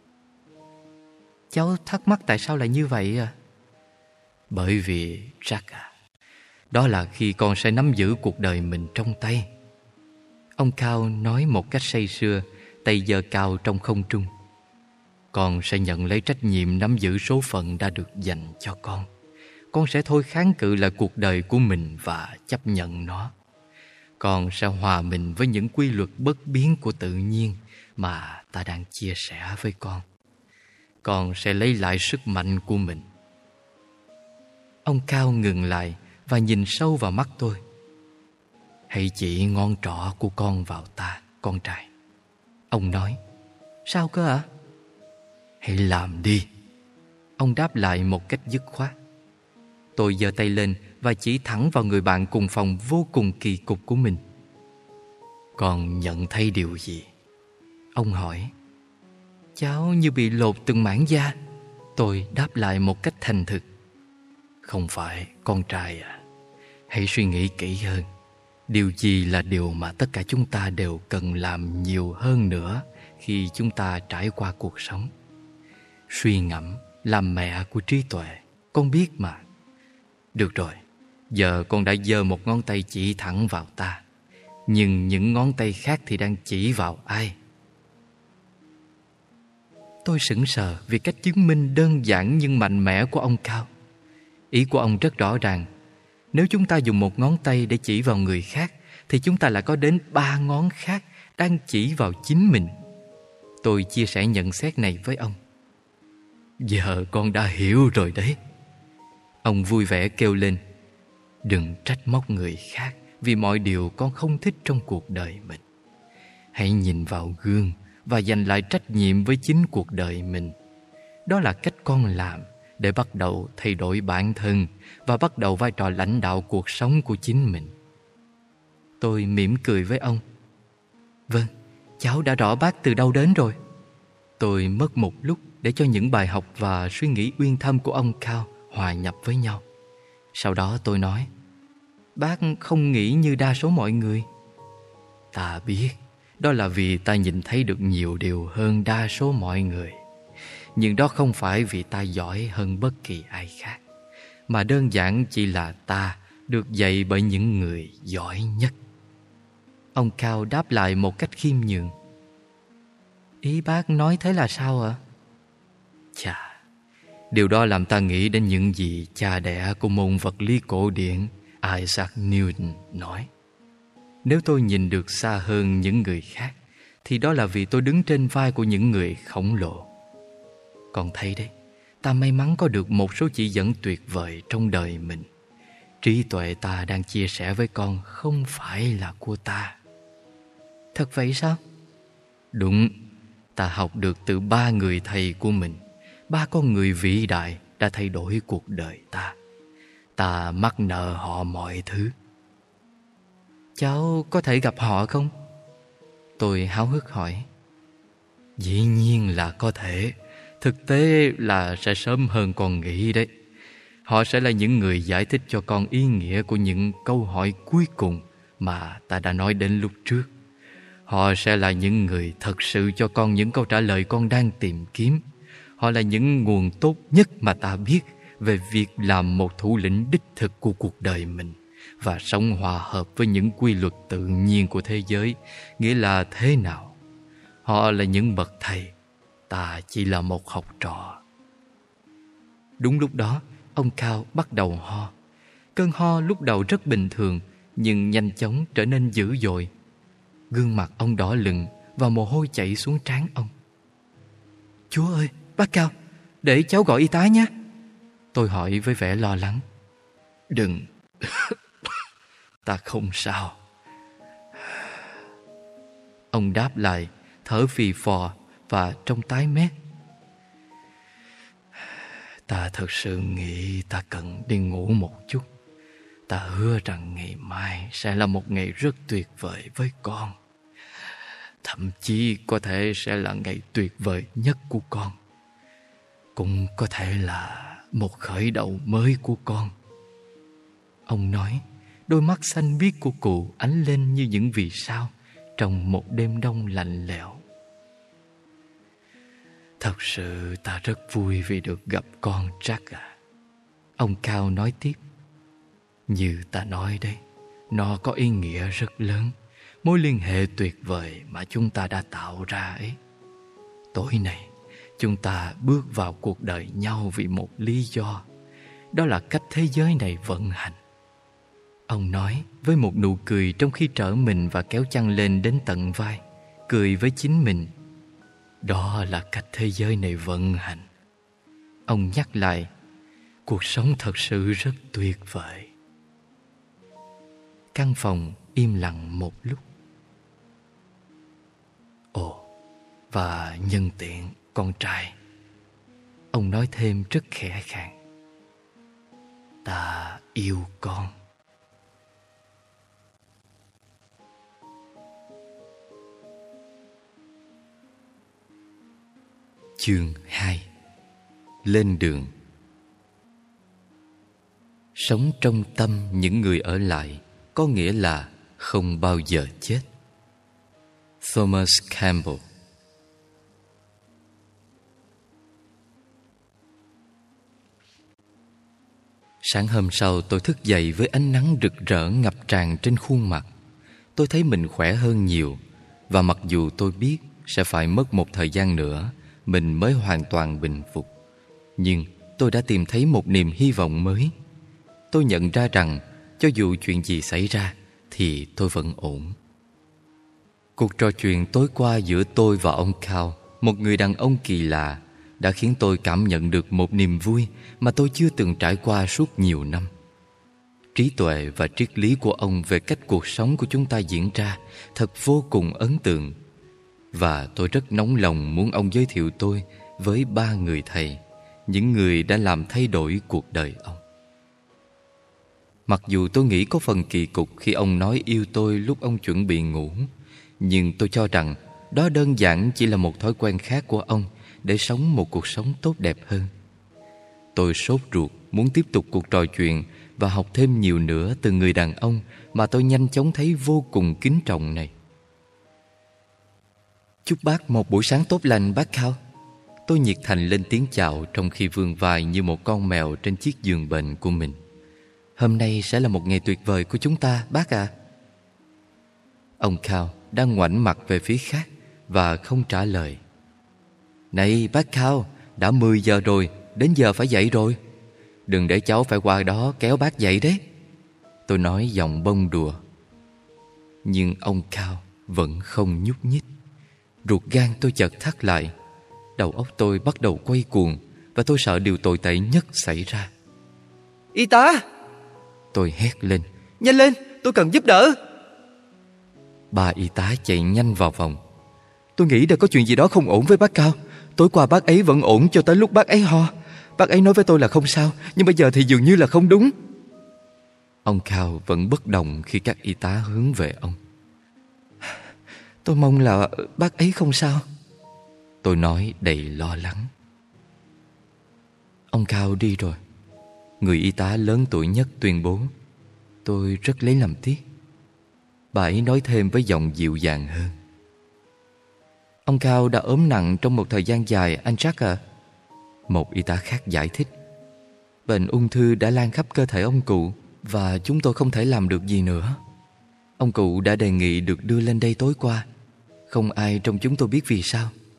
Cháu thắc mắc tại sao lại như vậy à? Bởi vì, Jack à, đó là khi con sẽ nắm giữ cuộc đời mình trong tay. Ông Cao nói một cách say sưa, tay giơ cao trong không trung. Con sẽ nhận lấy trách nhiệm nắm giữ số phận đã được dành cho con. Con sẽ thôi kháng cự lại cuộc đời của mình và chấp nhận nó. Con sẽ hòa mình với những quy luật bất biến của tự nhiên mà ta đang chia sẻ với con. Con sẽ lấy lại sức mạnh của mình. Ông Cao ngừng lại và nhìn sâu vào mắt tôi. Hãy chỉ ngón trỏ của con vào ta, con trai. Ông nói. Sao cơ ạ? Hãy làm đi. Ông đáp lại một cách dứt khoát. Tôi giơ tay lên và chỉ thẳng vào người bạn cùng phòng vô cùng kỳ cục của mình. Con nhận thấy điều gì? Ông hỏi. Cháu như bị lột từng mảng da. Tôi đáp lại một cách thành thực. Không phải, con trai à. Hãy suy nghĩ kỹ hơn. Điều gì là điều mà tất cả chúng ta đều cần làm nhiều hơn nữa khi chúng ta trải qua cuộc sống? Suy ngẫm là mẹ của trí tuệ, con biết mà. Được rồi, giờ con đã giơ một ngón tay chỉ thẳng vào ta. Nhưng những ngón tay khác thì đang chỉ vào ai? Tôi sững sờ vì cách chứng minh đơn giản nhưng mạnh mẽ của ông Cao. Ý của ông rất rõ ràng. Nếu chúng ta dùng một ngón tay để chỉ vào người khác, thì chúng ta lại có đến 3 ngón khác đang chỉ vào chính mình. Tôi chia sẻ nhận xét này với ông. Giờ con đã hiểu rồi đấy. Ông vui vẻ kêu lên. Đừng trách móc người khác vì mọi điều con không thích trong cuộc đời mình. Hãy nhìn vào gương và giành lại trách nhiệm với chính cuộc đời mình. Đó là cách con làm để bắt đầu thay đổi bản thân và bắt đầu vai trò lãnh đạo cuộc sống của chính mình. Tôi mỉm cười với ông. Vâng, cháu đã rõ bác từ đâu đến rồi. Tôi mất một lúc để cho những bài học và suy nghĩ uyên thâm của ông Cao hòa nhập với nhau. Sau đó tôi nói, bác không nghĩ như đa số mọi người. Ta biết, đó là vì ta nhìn thấy được nhiều điều hơn đa số mọi người. Nhưng đó không phải vì ta giỏi hơn bất kỳ ai khác, mà đơn giản chỉ là ta được dạy bởi những người giỏi nhất. Ông Cao đáp lại một cách khiêm nhường. Ý bác nói thế là sao ạ? Chà, điều đó làm ta nghĩ đến những gì cha đẻ của môn vật lý cổ điển Isaac Newton nói. Nếu tôi nhìn được xa hơn những người khác, thì đó là vì tôi đứng trên vai của những người khổng lồ. Con thấy đấy, ta may mắn có được một số chỉ dẫn tuyệt vời trong đời mình. Trí tuệ ta đang chia sẻ với con không phải là của ta. Thật vậy sao? Đúng, ta học được từ 3 người thầy của mình. 3 con người vĩ đại đã thay đổi cuộc đời ta. Ta mắc nợ họ mọi thứ. Cháu có thể gặp họ không? Tôi háo hức hỏi. Dĩ nhiên là có thể. Thực tế là sẽ sớm hơn con nghĩ đấy. Họ sẽ là những người giải thích cho con ý nghĩa của những câu hỏi cuối cùng mà ta đã nói đến lúc trước. Họ sẽ là những người thật sự cho con những câu trả lời con đang tìm kiếm. Họ là những nguồn tốt nhất mà ta biết về việc làm một thủ lĩnh đích thực của cuộc đời mình, và sống hòa hợp với những quy luật tự nhiên của thế giới. Nghĩa là thế nào? Họ là những bậc thầy, ta chỉ là một học trò. Đúng lúc đó, ông Cao bắt đầu ho. Cơn ho lúc đầu rất bình thường, nhưng nhanh chóng trở nên dữ dội. Gương mặt ông đỏ lựng và mồ hôi chảy xuống trán ông. Chúa ơi, bác Cao, để cháu gọi y tá nhé. Tôi hỏi với vẻ lo lắng. Đừng, ta không sao. Ông đáp lại, thở phì phò và trông tái mét. Ta thật sự nghĩ ta cần đi ngủ một chút. Ta hứa rằng ngày mai sẽ là một ngày rất tuyệt vời với con. Thậm chí có thể sẽ là ngày tuyệt vời nhất của con. Cũng có thể là một khởi đầu mới của con. Ông nói, đôi mắt xanh biếc của cụ ánh lên như những vì sao trong một đêm đông lạnh lẽo. Thật sự ta rất vui vì được gặp con, Jack à. Ông Cao nói tiếp. Như ta nói đấy, nó có ý nghĩa rất lớn. Mối liên hệ tuyệt vời mà chúng ta đã tạo ra ấy. Tối nay, chúng ta bước vào cuộc đời nhau vì một lý do. Đó là cách thế giới này vận hành. Ông nói với một nụ cười trong khi trở mình và kéo chăn lên đến tận vai. Cười với chính mình. Đó là cách thế giới này vận hành. Ông nhắc lại, cuộc sống thật sự rất tuyệt vời. Căn phòng im lặng một lúc. Ồ, và nhân tiện con trai. Ông nói thêm rất khẽ khàng. Ta yêu con. Chương 2. Lên đường. Sống trong tâm những người ở lại có nghĩa là không bao giờ chết. Thomas Campbell. Sáng hôm sau tôi thức dậy với ánh nắng rực rỡ ngập tràn trên khuôn mặt. Tôi thấy mình khỏe hơn nhiều. Và mặc dù tôi biết sẽ phải mất một thời gian nữa mình mới hoàn toàn bình phục, nhưng tôi đã tìm thấy một niềm hy vọng mới. Tôi nhận ra rằng cho dù chuyện gì xảy ra thì tôi vẫn ổn. Cuộc trò chuyện tối qua giữa tôi và ông Cao, một người đàn ông kỳ lạ, đã khiến tôi cảm nhận được một niềm vui mà tôi chưa từng trải qua suốt nhiều năm. Trí tuệ và triết lý của ông về cách cuộc sống của chúng ta diễn ra thật vô cùng ấn tượng. Và tôi rất nóng lòng muốn ông giới thiệu tôi với 3 người thầy, những người đã làm thay đổi cuộc đời ông. Mặc dù tôi nghĩ có phần kỳ cục khi ông nói yêu tôi lúc ông chuẩn bị ngủ, nhưng tôi cho rằng đó đơn giản chỉ là một thói quen khác của ông để sống một cuộc sống tốt đẹp hơn. Tôi sốt ruột muốn tiếp tục cuộc trò chuyện và học thêm nhiều nữa từ người đàn ông mà tôi nhanh chóng thấy vô cùng kính trọng này. Chúc bác một buổi sáng tốt lành, bác Cao. Tôi nhiệt thành lên tiếng chào trong khi vươn vai như một con mèo trên chiếc giường bệnh của mình. Hôm nay sẽ là một ngày tuyệt vời của chúng ta, bác ạ. Ông Cao đang ngoảnh mặt về phía khác và không trả lời. Này bác Cao, đã 10 giờ rồi, đến giờ phải dậy rồi. Đừng để cháu phải qua đó kéo bác dậy đấy. Tôi nói giọng bông đùa. Nhưng ông Cao vẫn không nhúc nhích. Ruột gan tôi chợt thắt lại. Đầu óc tôi bắt đầu quay cuồng và tôi sợ điều tồi tệ nhất xảy ra. Y tá! Tôi hét lên. Nhanh lên, tôi cần giúp đỡ. 3 y tá chạy nhanh vào phòng. Tôi nghĩ đã có chuyện gì đó không ổn với bác Cao. Tối qua bác ấy vẫn ổn cho tới lúc bác ấy ho. Bác ấy nói với tôi là không sao, nhưng bây giờ thì dường như là không đúng. Ông Cao vẫn bất động khi các y tá hướng về ông. Tôi mong là bác ấy không sao. Tôi nói đầy lo lắng. Ông Cao đi rồi. Người y tá lớn tuổi nhất tuyên bố. Tôi rất lấy làm tiếc. Bà ấy nói thêm với giọng dịu dàng hơn. Ông Cao đã ốm nặng trong một thời gian dài, anh Jack à. Một y tá khác giải thích. Bệnh ung thư đã lan khắp cơ thể ông cụ. và chúng tôi không thể làm được gì nữa. Ông cụ đã đề nghị được đưa lên đây tối qua. Không ai trong chúng tôi biết vì sao.